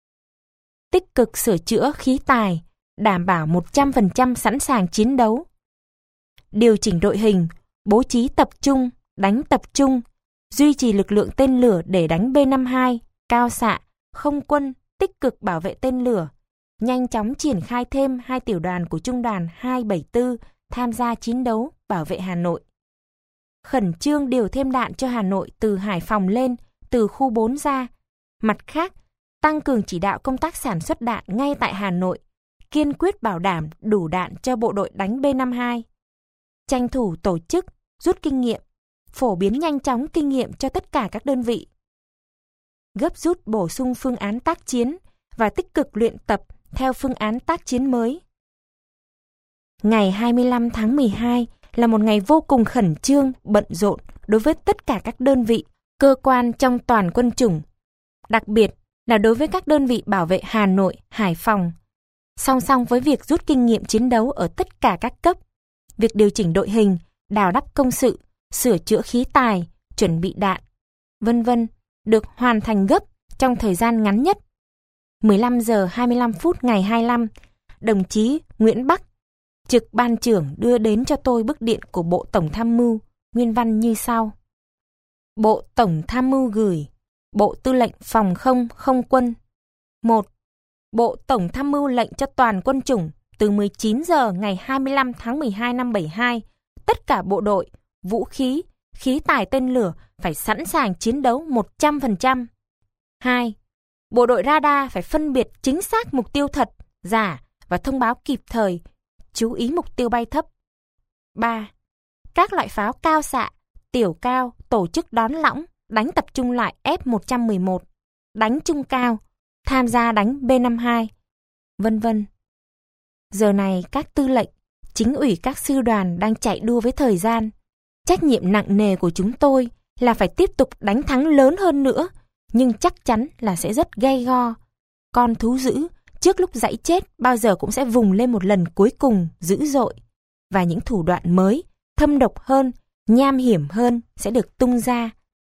tích cực sửa chữa khí tài, đảm bảo 100% sẵn sàng chiến đấu. Điều chỉnh đội hình, bố trí tập trung, đánh tập trung, duy trì lực lượng tên lửa để đánh B-52, cao xạ, không quân, tích cực bảo vệ tên lửa, nhanh chóng triển khai thêm 2 tiểu đoàn của Trung đoàn 274 tham gia chiến đấu bảo vệ Hà Nội. Khẩn trương điều thêm đạn cho Hà Nội từ Hải Phòng lên, từ khu 4 ra. Mặt khác, tăng cường chỉ đạo công tác sản xuất đạn ngay tại Hà Nội, kiên quyết bảo đảm đủ đạn cho bộ đội đánh B-52. Tranh thủ tổ chức, rút kinh nghiệm, phổ biến nhanh chóng kinh nghiệm cho tất cả các đơn vị. Gấp rút bổ sung phương án tác chiến và tích cực luyện tập theo phương án tác chiến mới. Ngày 25 tháng 12 là một ngày vô cùng khẩn trương, bận rộn đối với tất cả các đơn vị, cơ quan trong toàn quân chủng, đặc biệt là đối với các đơn vị bảo vệ Hà Nội, Hải Phòng. Song song với việc rút kinh nghiệm chiến đấu ở tất cả các cấp, việc điều chỉnh đội hình, đào đắp công sự, sửa chữa khí tài, chuẩn bị đạn, vân vân được hoàn thành gấp trong thời gian ngắn nhất. 15 giờ 25 phút ngày 25, đồng chí Nguyễn Bắc, trực ban trưởng đưa đến cho tôi bức điện của Bộ Tổng Tham mưu, nguyên văn như sau. Bộ Tổng Tham mưu gửi Bộ Tư lệnh Phòng không Không quân. 1. Bộ Tổng Tham mưu lệnh cho toàn quân chủng từ 19 giờ ngày 25 tháng 12 năm 72, tất cả bộ đội, vũ khí, khí tài tên lửa phải sẵn sàng chiến đấu 100%. 2. Bộ đội radar phải phân biệt chính xác mục tiêu thật, giả và thông báo kịp thời, chú ý mục tiêu bay thấp. 3. Các loại pháo cao xạ, tiểu cao tổ chức đón lõng, đánh tập trung lại F-111, đánh trung cao, tham gia đánh B-52, vân vân. Giờ này các tư lệnh, chính ủy các sư đoàn đang chạy đua với thời gian. Trách nhiệm nặng nề của chúng tôi là phải tiếp tục đánh thắng lớn hơn nữa, nhưng chắc chắn là sẽ rất gay go. Con thú dữ, trước lúc giãy chết bao giờ cũng sẽ vùng lên một lần cuối cùng dữ dội. Và những thủ đoạn mới, thâm độc hơn, nham hiểm hơn sẽ được tung ra.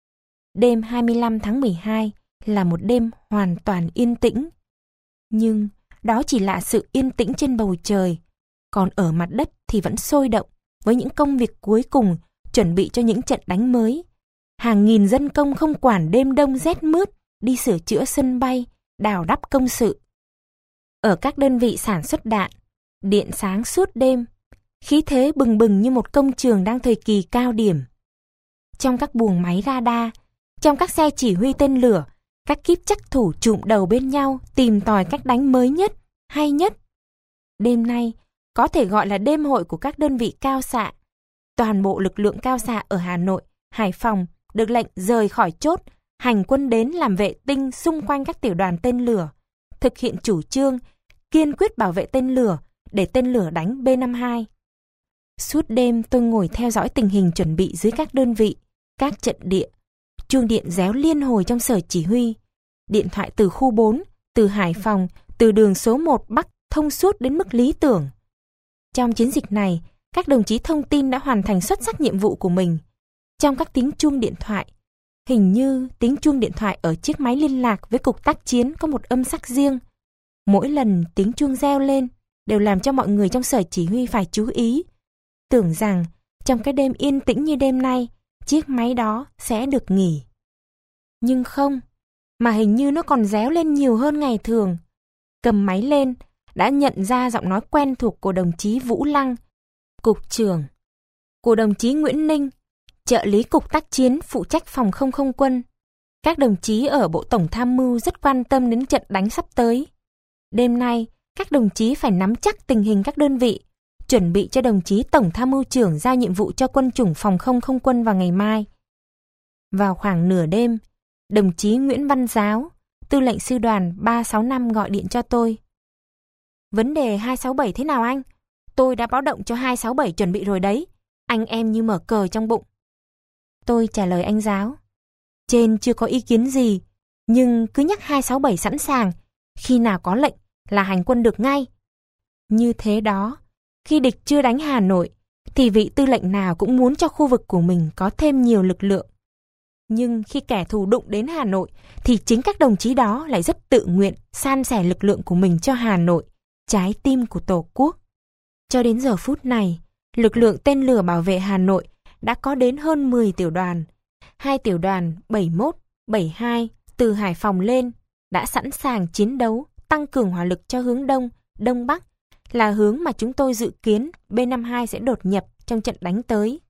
Đêm 25 tháng 12 là một đêm hoàn toàn yên tĩnh. Nhưng đó chỉ là sự yên tĩnh trên bầu trời. Còn ở mặt đất thì vẫn sôi động với những công việc cuối cùng chuẩn bị cho những trận đánh mới. Hàng nghìn dân công không quản đêm đông rét mướt đi sửa chữa sân bay, đào đắp công sự. Ở các đơn vị sản xuất đạn, điện sáng suốt đêm, khí thế bừng bừng như một công trường đang thời kỳ cao điểm. Trong các buồng máy radar, trong các xe chỉ huy tên lửa, các kíp trắc thủ chụm đầu bên nhau tìm tòi cách đánh mới nhất, hay nhất. Đêm nay có thể gọi là đêm hội của các đơn vị cao xạ. Toàn bộ lực lượng cao xạ ở Hà Nội, Hải Phòng được lệnh rời khỏi chốt, hành quân đến làm vệ tinh xung quanh các tiểu đoàn tên lửa, thực hiện chủ trương kiên quyết bảo vệ tên lửa để tên lửa đánh B-52. Suốt đêm tôi ngồi theo dõi tình hình chuẩn bị dưới các đơn vị, các trận địa. Chuông điện réo liên hồi trong sở chỉ huy. Điện thoại từ khu 4, từ Hải Phòng, từ đường số 1 Bắc thông suốt đến mức lý tưởng. Trong chiến dịch này, các đồng chí thông tin đã hoàn thành xuất sắc nhiệm vụ của mình. Trong các tiếng chuông điện thoại, hình như tiếng chuông điện thoại ở chiếc máy liên lạc với cục tác chiến có một âm sắc riêng. Mỗi lần tiếng chuông reo lên đều làm cho mọi người trong sở chỉ huy phải chú ý. Tưởng rằng trong cái đêm yên tĩnh như đêm nay, chiếc máy đó sẽ được nghỉ. Nhưng không, mà hình như nó còn réo lên nhiều hơn ngày thường. Cầm máy lên, đã nhận ra giọng nói quen thuộc của đồng chí Vũ Lăng, cục trưởng, của đồng chí Nguyễn Ninh, trợ lý cục tác chiến phụ trách phòng không không quân. Các đồng chí ở Bộ Tổng Tham mưu rất quan tâm đến trận đánh sắp tới. Đêm nay, các đồng chí phải nắm chắc tình hình các đơn vị, chuẩn bị cho đồng chí Tổng Tham mưu trưởng giao nhiệm vụ cho quân chủng phòng không không quân vào ngày mai. Vào khoảng nửa đêm, đồng chí Nguyễn Văn Giáo, tư lệnh sư đoàn 365 gọi điện cho tôi. Vấn đề 267 thế nào anh? Tôi đã báo động cho 267 chuẩn bị rồi đấy. Anh em như mở cờ trong bụng. Tôi trả lời anh Giáo. Trên chưa có ý kiến gì, nhưng cứ nhắc 267 sẵn sàng, khi nào có lệnh là hành quân được ngay. Như thế đó, khi địch chưa đánh Hà Nội, thì vị tư lệnh nào cũng muốn cho khu vực của mình có thêm nhiều lực lượng. Nhưng khi kẻ thù đụng đến Hà Nội, thì chính các đồng chí đó lại rất tự nguyện san sẻ lực lượng của mình cho Hà Nội, trái tim của Tổ quốc. Cho đến giờ phút này, lực lượng tên lửa bảo vệ Hà Nội đã có đến hơn 10 tiểu đoàn. 2 tiểu đoàn 71, 72 từ Hải Phòng lên đã sẵn sàng chiến đấu, tăng cường hỏa lực cho hướng Đông, Đông Bắc, là hướng mà chúng tôi dự kiến B-52 sẽ đột nhập trong trận đánh tới.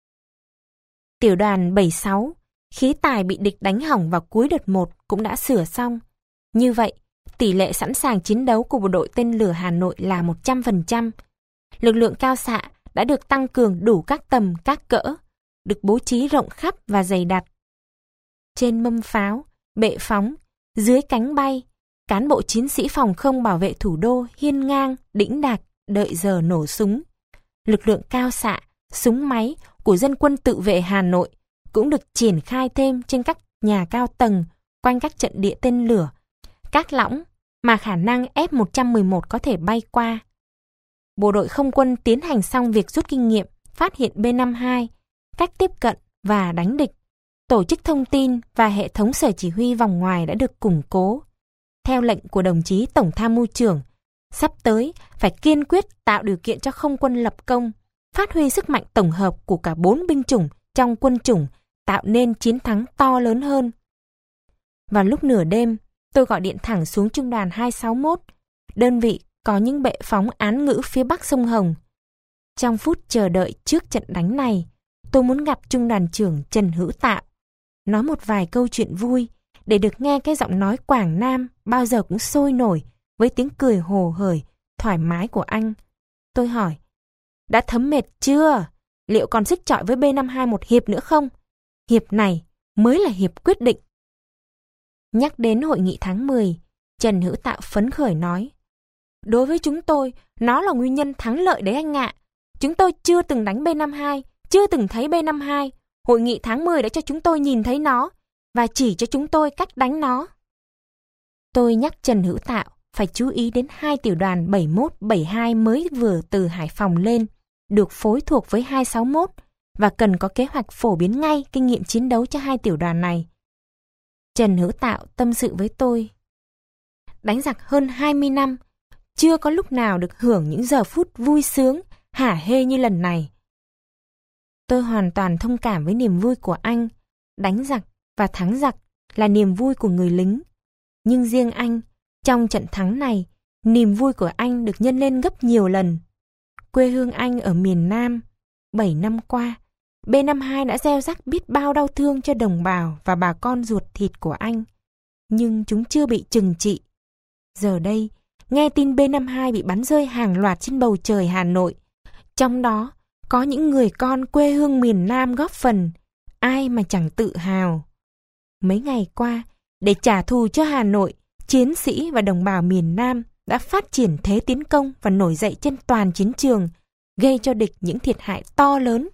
Tiểu đoàn 76, khí tài bị địch đánh hỏng vào cuối đợt 1 cũng đã sửa xong. Như vậy, tỷ lệ sẵn sàng chiến đấu của bộ đội tên lửa Hà Nội là 100%. Lực lượng cao xạ đã được tăng cường đủ các tầm, các cỡ, được bố trí rộng khắp và dày đặc. Trên mâm pháo, bệ phóng, dưới cánh bay, cán bộ chiến sĩ phòng không bảo vệ thủ đô hiên ngang, đĩnh đạc, đợi giờ nổ súng. Lực lượng cao xạ, súng máy của dân quân tự vệ Hà Nội cũng được triển khai thêm trên các nhà cao tầng quanh các trận địa tên lửa, các lõng mà khả năng F-111 có thể bay qua. Bộ đội không quân tiến hành xong việc rút kinh nghiệm, phát hiện B-52, cách tiếp cận và đánh địch. Tổ chức thông tin và hệ thống sở chỉ huy vòng ngoài đã được củng cố. Theo lệnh của đồng chí Tổng Tham mưu trưởng, sắp tới phải kiên quyết tạo điều kiện cho không quân lập công, phát huy sức mạnh tổng hợp của cả 4 binh chủng trong quân chủng, tạo nên chiến thắng to lớn hơn. Vào lúc nửa đêm, tôi gọi điện thẳng xuống trung đoàn 261, đơn vị có những bệ phóng án ngữ phía bắc sông Hồng. Trong phút chờ đợi trước trận đánh này, tôi muốn gặp trung đoàn trưởng Trần Hữu Tạo, nói một vài câu chuyện vui để được nghe cái giọng nói Quảng Nam bao giờ cũng sôi nổi với tiếng cười hồ hởi, thoải mái của anh. Tôi hỏi, đã thấm mệt chưa? Liệu còn sức chọi với B52 một hiệp nữa không? Hiệp này mới là hiệp quyết định. Nhắc đến hội nghị tháng 10, Trần Hữu Tạo phấn khởi nói, đối với chúng tôi, nó là nguyên nhân thắng lợi đấy anh ạ. Chúng tôi chưa từng đánh B52, chưa từng thấy B52. Hội nghị tháng 10 đã cho chúng tôi nhìn thấy nó và chỉ cho chúng tôi cách đánh nó. Tôi nhắc Trần Hữu Tạo phải chú ý đến 2 tiểu đoàn 71, 72 mới vừa từ Hải Phòng lên, được phối thuộc với 261 và cần có kế hoạch phổ biến ngay kinh nghiệm chiến đấu cho 2 tiểu đoàn này. Trần Hữu Tạo tâm sự với tôi, đánh giặc hơn 20 năm, chưa có lúc nào được hưởng những giờ phút vui sướng, hả hê như lần này. Tôi hoàn toàn thông cảm với niềm vui của anh. Đánh giặc và thắng giặc là niềm vui của người lính. Nhưng riêng anh, trong trận thắng này, niềm vui của anh được nhân lên gấp nhiều lần. Quê hương anh ở miền Nam, 7 năm qua, B52 đã gieo rắc biết bao đau thương cho đồng bào và bà con ruột thịt của anh. Nhưng chúng chưa bị trừng trị. Giờ đây, nghe tin B52 bị bắn rơi hàng loạt trên bầu trời Hà Nội. Trong đó, có những người con quê hương miền Nam góp phần, ai mà chẳng tự hào. Mấy ngày qua, để trả thù cho Hà Nội, chiến sĩ và đồng bào miền Nam đã phát triển thế tiến công và nổi dậy trên toàn chiến trường, gây cho địch những thiệt hại to lớn.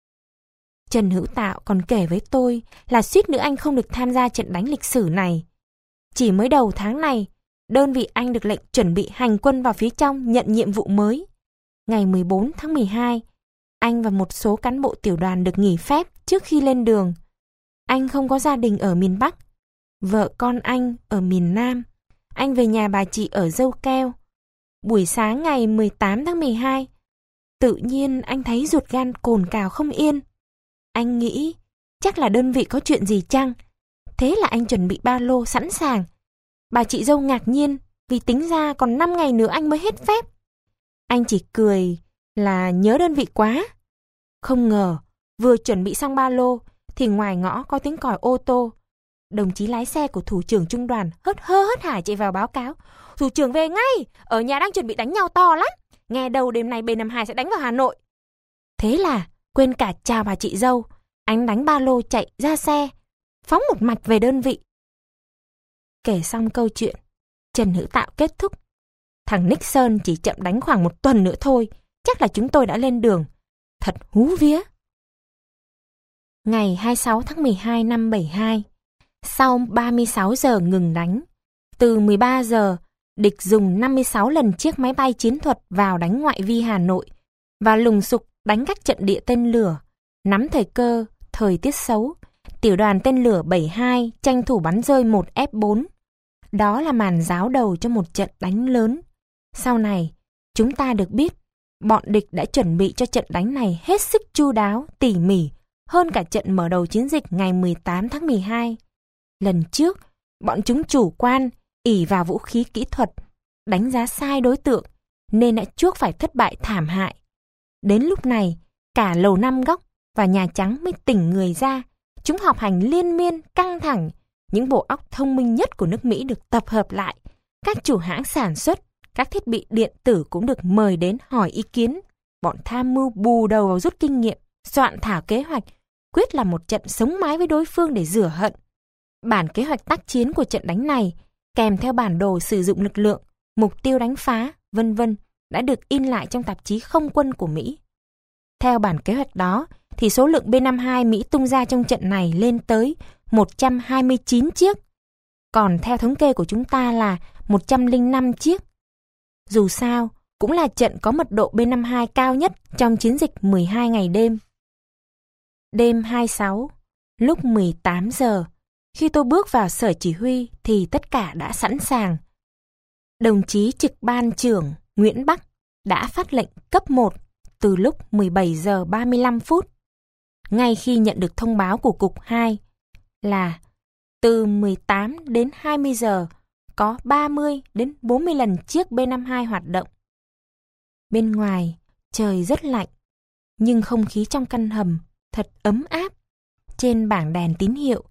Trần Hữu Tạo còn kể với tôi là suýt nữa anh không được tham gia trận đánh lịch sử này. Chỉ mới đầu tháng này, đơn vị anh được lệnh chuẩn bị hành quân vào phía trong nhận nhiệm vụ mới. Ngày 14 tháng 12, anh và một số cán bộ tiểu đoàn được nghỉ phép trước khi lên đường. Anh không có gia đình ở miền Bắc. Vợ con anh ở miền Nam. Anh về nhà bà chị ở Dâu Keo. Buổi sáng ngày 18 tháng 12, tự nhiên anh thấy ruột gan cồn cào không yên. Anh nghĩ chắc là đơn vị có chuyện gì chăng? Thế là anh chuẩn bị ba lô sẵn sàng. Bà chị dâu ngạc nhiên vì tính ra còn 5 ngày nữa anh mới hết phép. Anh chỉ cười là nhớ đơn vị quá. Không ngờ, vừa chuẩn bị xong ba lô thì ngoài ngõ có tiếng còi ô tô. Đồng chí lái xe của thủ trưởng trung đoàn hớt hải chạy vào báo cáo. Thủ trưởng về ngay, ở nhà đang chuẩn bị đánh nhau to lắm. Nghe đầu đêm nay B52 sẽ đánh vào Hà Nội. Thế là quên cả chào bà chị dâu, anh đánh ba lô chạy ra xe, phóng một mạch về đơn vị. Kể xong câu chuyện, Trần Hữu Tạo kết thúc. Thằng Nixon chỉ chậm đánh khoảng 1 tuần nữa thôi, chắc là chúng tôi đã lên đường. Thật hú vía. Ngày 26 tháng 12 năm 72, sau 36 giờ ngừng đánh, từ 13 giờ, địch dùng 56 lần chiếc máy bay chiến thuật vào đánh ngoại vi Hà Nội và lùng sục đánh các trận địa tên lửa. Nắm thời cơ, thời tiết xấu, tiểu đoàn tên lửa 72 tranh thủ bắn rơi một F4. Đó là màn giáo đầu cho một trận đánh lớn. Sau này, chúng ta được biết, bọn địch đã chuẩn bị cho trận đánh này hết sức chu đáo, tỉ mỉ, hơn cả trận mở đầu chiến dịch ngày 18 tháng 12. Lần trước, bọn chúng chủ quan, ỷ vào vũ khí kỹ thuật, đánh giá sai đối tượng, nên đã chuốc phải thất bại thảm hại. Đến lúc này, cả Lầu Năm Góc và Nhà Trắng mới tỉnh người ra. Chúng họp hành liên miên, căng thẳng. Những bộ óc thông minh nhất của nước Mỹ được tập hợp lại. Các chủ hãng sản xuất, các thiết bị điện tử cũng được mời đến hỏi ý kiến. Bọn tham mưu bù đầu vào rút kinh nghiệm, soạn thảo kế hoạch, quyết là một trận sống mái với đối phương để rửa hận. Bản kế hoạch tác chiến của trận đánh này, kèm theo bản đồ sử dụng lực lượng, mục tiêu đánh phá, vân vân, đã được in lại trong tạp chí Không quân của Mỹ. Theo bản kế hoạch đó, thì số lượng B-52 Mỹ tung ra trong trận này lên tới 129 chiếc. Còn theo thống kê của chúng ta là 105 chiếc. Dù sao, cũng là trận có mật độ B-52 cao nhất trong chiến dịch 12 ngày đêm. Đêm 26, lúc 18 giờ, khi tôi bước vào sở chỉ huy thì tất cả đã sẵn sàng. Đồng chí trực ban trưởng Nguyễn Bắc đã phát lệnh cấp 1 từ lúc 17 giờ 35 phút. Ngay khi nhận được thông báo của Cục 2 là từ 18 đến 20 giờ có 30 đến 40 lần chiếc B-52 hoạt động. Bên ngoài, trời rất lạnh, nhưng không khí trong căn hầm thật ấm áp. Trên bảng đèn tín hiệu,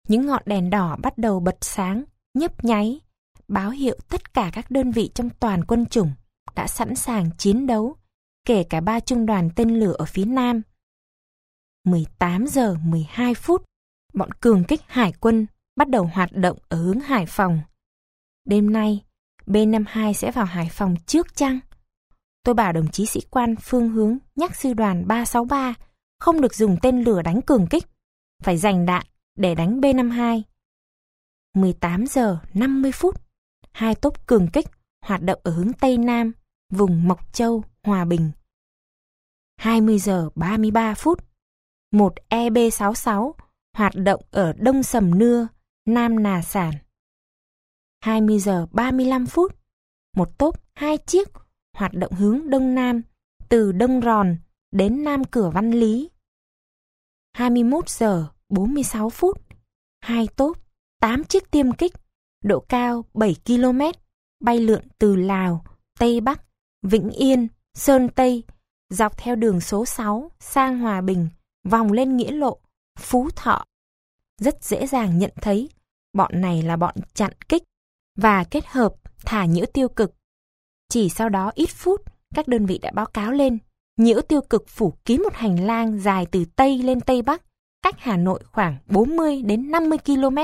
Những ngọn đèn đỏ bắt đầu bật sáng, nhấp nháy, báo hiệu tất cả các đơn vị trong toàn quân chủng đã sẵn sàng chiến đấu, kể cả 3 trung đoàn tên lửa ở phía Nam. 18 giờ 12 phút, bọn cường kích hải quân bắt đầu hoạt động ở hướng Hải Phòng. Đêm nay, B-52 sẽ vào Hải Phòng trước chăng? Tôi bảo đồng chí sĩ quan phương hướng nhắc sư đoàn 363 không được dùng tên lửa đánh cường kích, phải dành đạn để đánh B-52. 18 giờ 50 phút, 2 tốp cường kích hoạt động ở hướng Tây Nam, vùng Mộc Châu, Hòa Bình. 20 giờ 33 phút, một EB-66 hoạt động ở Đông Sầm Nưa, Nam Nà Sản. 20 giờ 35 phút, một tốp 2 chiếc hoạt động hướng Đông Nam, từ Đông Ròn đến Nam Cửa Văn Lý. 21 giờ 46 phút, 2 tốp 8 chiếc tiêm kích, độ cao 7 km, bay lượn từ Lào, Tây Bắc, Vĩnh Yên, Sơn Tây, dọc theo đường số 6 sang Hòa Bình, vòng lên Nghĩa Lộ, Phú Thọ. Rất dễ dàng nhận thấy bọn này là bọn chặn kích và kết hợp thả nhiễu tiêu cực. Chỉ sau đó ít phút, các đơn vị đã báo cáo lên, nhiễu tiêu cực phủ kín một hành lang dài từ Tây lên Tây Bắc, cách Hà Nội khoảng 40 đến 50 km.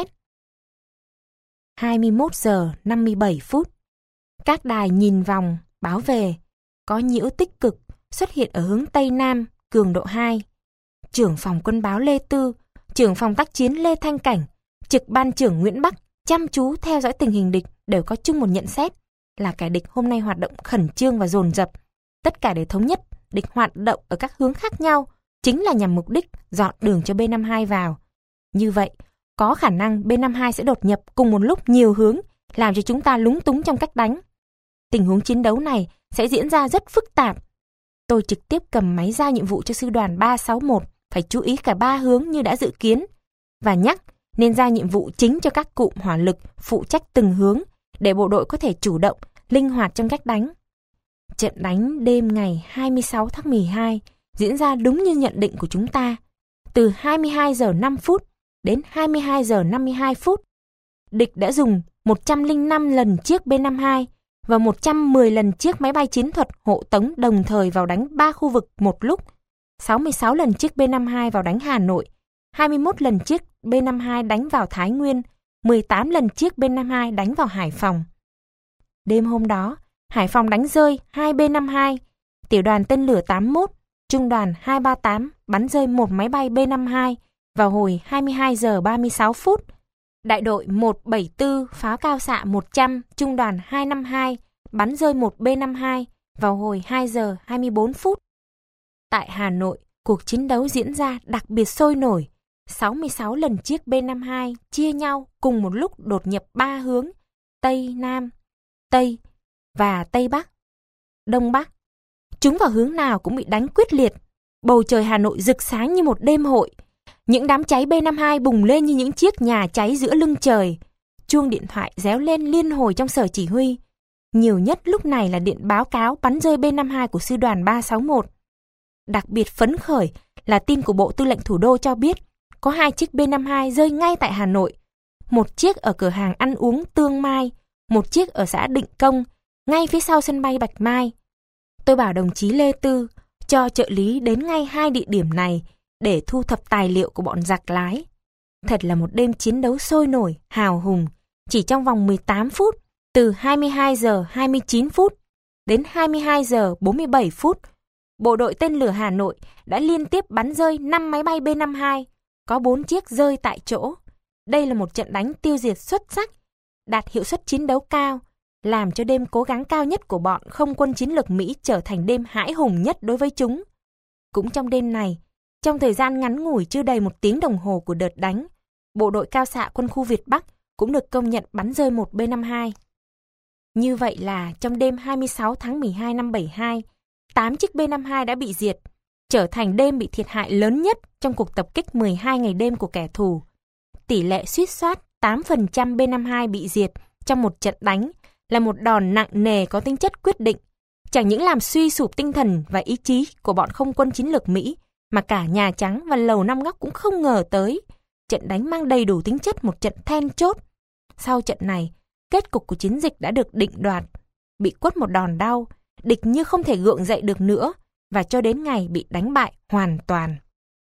21 giờ 57 phút, các đài nhìn vòng báo về, có nhiễu tích cực xuất hiện ở hướng Tây Nam, cường độ 2. Trưởng phòng quân báo Lê Tư, trưởng phòng tác chiến Lê Thanh Cảnh, trực ban trưởng Nguyễn Bắc chăm chú theo dõi tình hình địch đều có chung một nhận xét là kẻ địch hôm nay hoạt động khẩn trương và dồn dập. Tất cả đều thống nhất, địch hoạt động ở các hướng khác nhau, chính là nhằm mục đích dọn đường cho B-52 vào. Như vậy, có khả năng B-52 sẽ đột nhập cùng một lúc nhiều hướng, làm cho chúng ta lúng túng trong cách đánh. Tình huống chiến đấu này sẽ diễn ra rất phức tạp. Tôi trực tiếp cầm máy ra nhiệm vụ cho sư đoàn 361, phải chú ý cả 3 hướng như đã dự kiến, và nhắc nên ra nhiệm vụ chính cho các cụm hỏa lực phụ trách từng hướng, để bộ đội có thể chủ động, linh hoạt trong cách đánh. Trận đánh đêm ngày 26 tháng 12 diễn ra đúng như nhận định của chúng ta. Từ 22 giờ 5 phút đến 22 giờ 52 phút, địch đã dùng 105 lần chiếc B-52 và 110 lần chiếc máy bay chiến thuật hộ tống đồng thời vào đánh 3 khu vực một lúc, 66 lần chiếc B-52 vào đánh Hà Nội, 21 lần chiếc B-52 đánh vào Thái Nguyên, 18 lần chiếc B-52 đánh vào Hải Phòng. Đêm hôm đó, Hải Phòng đánh rơi 2 B-52, tiểu đoàn tên lửa 81, trung đoàn 238 bắn rơi một máy bay B-52 vào hồi 22 giờ 36 phút. Đại đội 174 pháo cao xạ 100, trung đoàn 252 bắn rơi một B-52 vào hồi 2 giờ 24 phút. Tại Hà Nội, cuộc chiến đấu diễn ra đặc biệt sôi nổi. 66 lần chiếc B-52 chia nhau cùng một lúc đột nhập 3 hướng, Tây Nam, Tây và Tây Bắc, Đông Bắc. Chúng vào hướng nào cũng bị đánh quyết liệt. Bầu trời Hà Nội rực sáng như một đêm hội. Những đám cháy B-52 bùng lên như những chiếc nhà cháy giữa lưng trời. Chuông điện thoại réo lên liên hồi trong sở chỉ huy. Nhiều nhất lúc này là điện báo cáo bắn rơi B-52 của sư đoàn 361. Đặc biệt phấn khởi là tin của Bộ Tư lệnh Thủ đô cho biết có 2 chiếc B-52 rơi ngay tại Hà Nội. Một chiếc ở cửa hàng ăn uống Tương Mai, một chiếc ở xã Định Công, ngay phía sau sân bay Bạch Mai. Tôi bảo đồng chí Lê Tư cho trợ lý đến ngay 2 địa điểm này để thu thập tài liệu của bọn giặc lái. Thật là một đêm chiến đấu sôi nổi, hào hùng. Chỉ trong vòng 18 phút, từ 22 giờ 29 phút đến 22 giờ 47 phút, bộ đội tên lửa Hà Nội đã liên tiếp bắn rơi 5 máy bay B-52, có 4 chiếc rơi tại chỗ. Đây là một trận đánh tiêu diệt xuất sắc, đạt hiệu suất chiến đấu cao, làm cho đêm cố gắng cao nhất của bọn không quân chiến lược Mỹ trở thành đêm hãi hùng nhất đối với chúng. Cũng trong đêm này, trong thời gian ngắn ngủi chưa đầy 1 tiếng đồng hồ của đợt đánh, bộ đội cao xạ quân khu Việt Bắc cũng được công nhận bắn rơi một B-52. Như vậy là trong đêm 26 tháng 12 năm 72, 8 chiếc B-52 đã bị diệt, trở thành đêm bị thiệt hại lớn nhất trong cuộc tập kích 12 ngày đêm của kẻ thù. Tỷ lệ suýt soát 8% B-52 bị diệt trong một trận đánh là một đòn nặng nề có tính chất quyết định, chẳng những làm suy sụp tinh thần và ý chí của bọn không quân chiến lược Mỹ, mà cả Nhà Trắng và Lầu Năm Góc cũng không ngờ tới. trận đánh mang đầy đủ tính chất một trận then chốt. Sau trận này, kết cục của chiến dịch đã được định đoạt. Bị quất một đòn đau, địch như không thể gượng dậy được nữa, và cho đến ngày bị đánh bại hoàn toàn.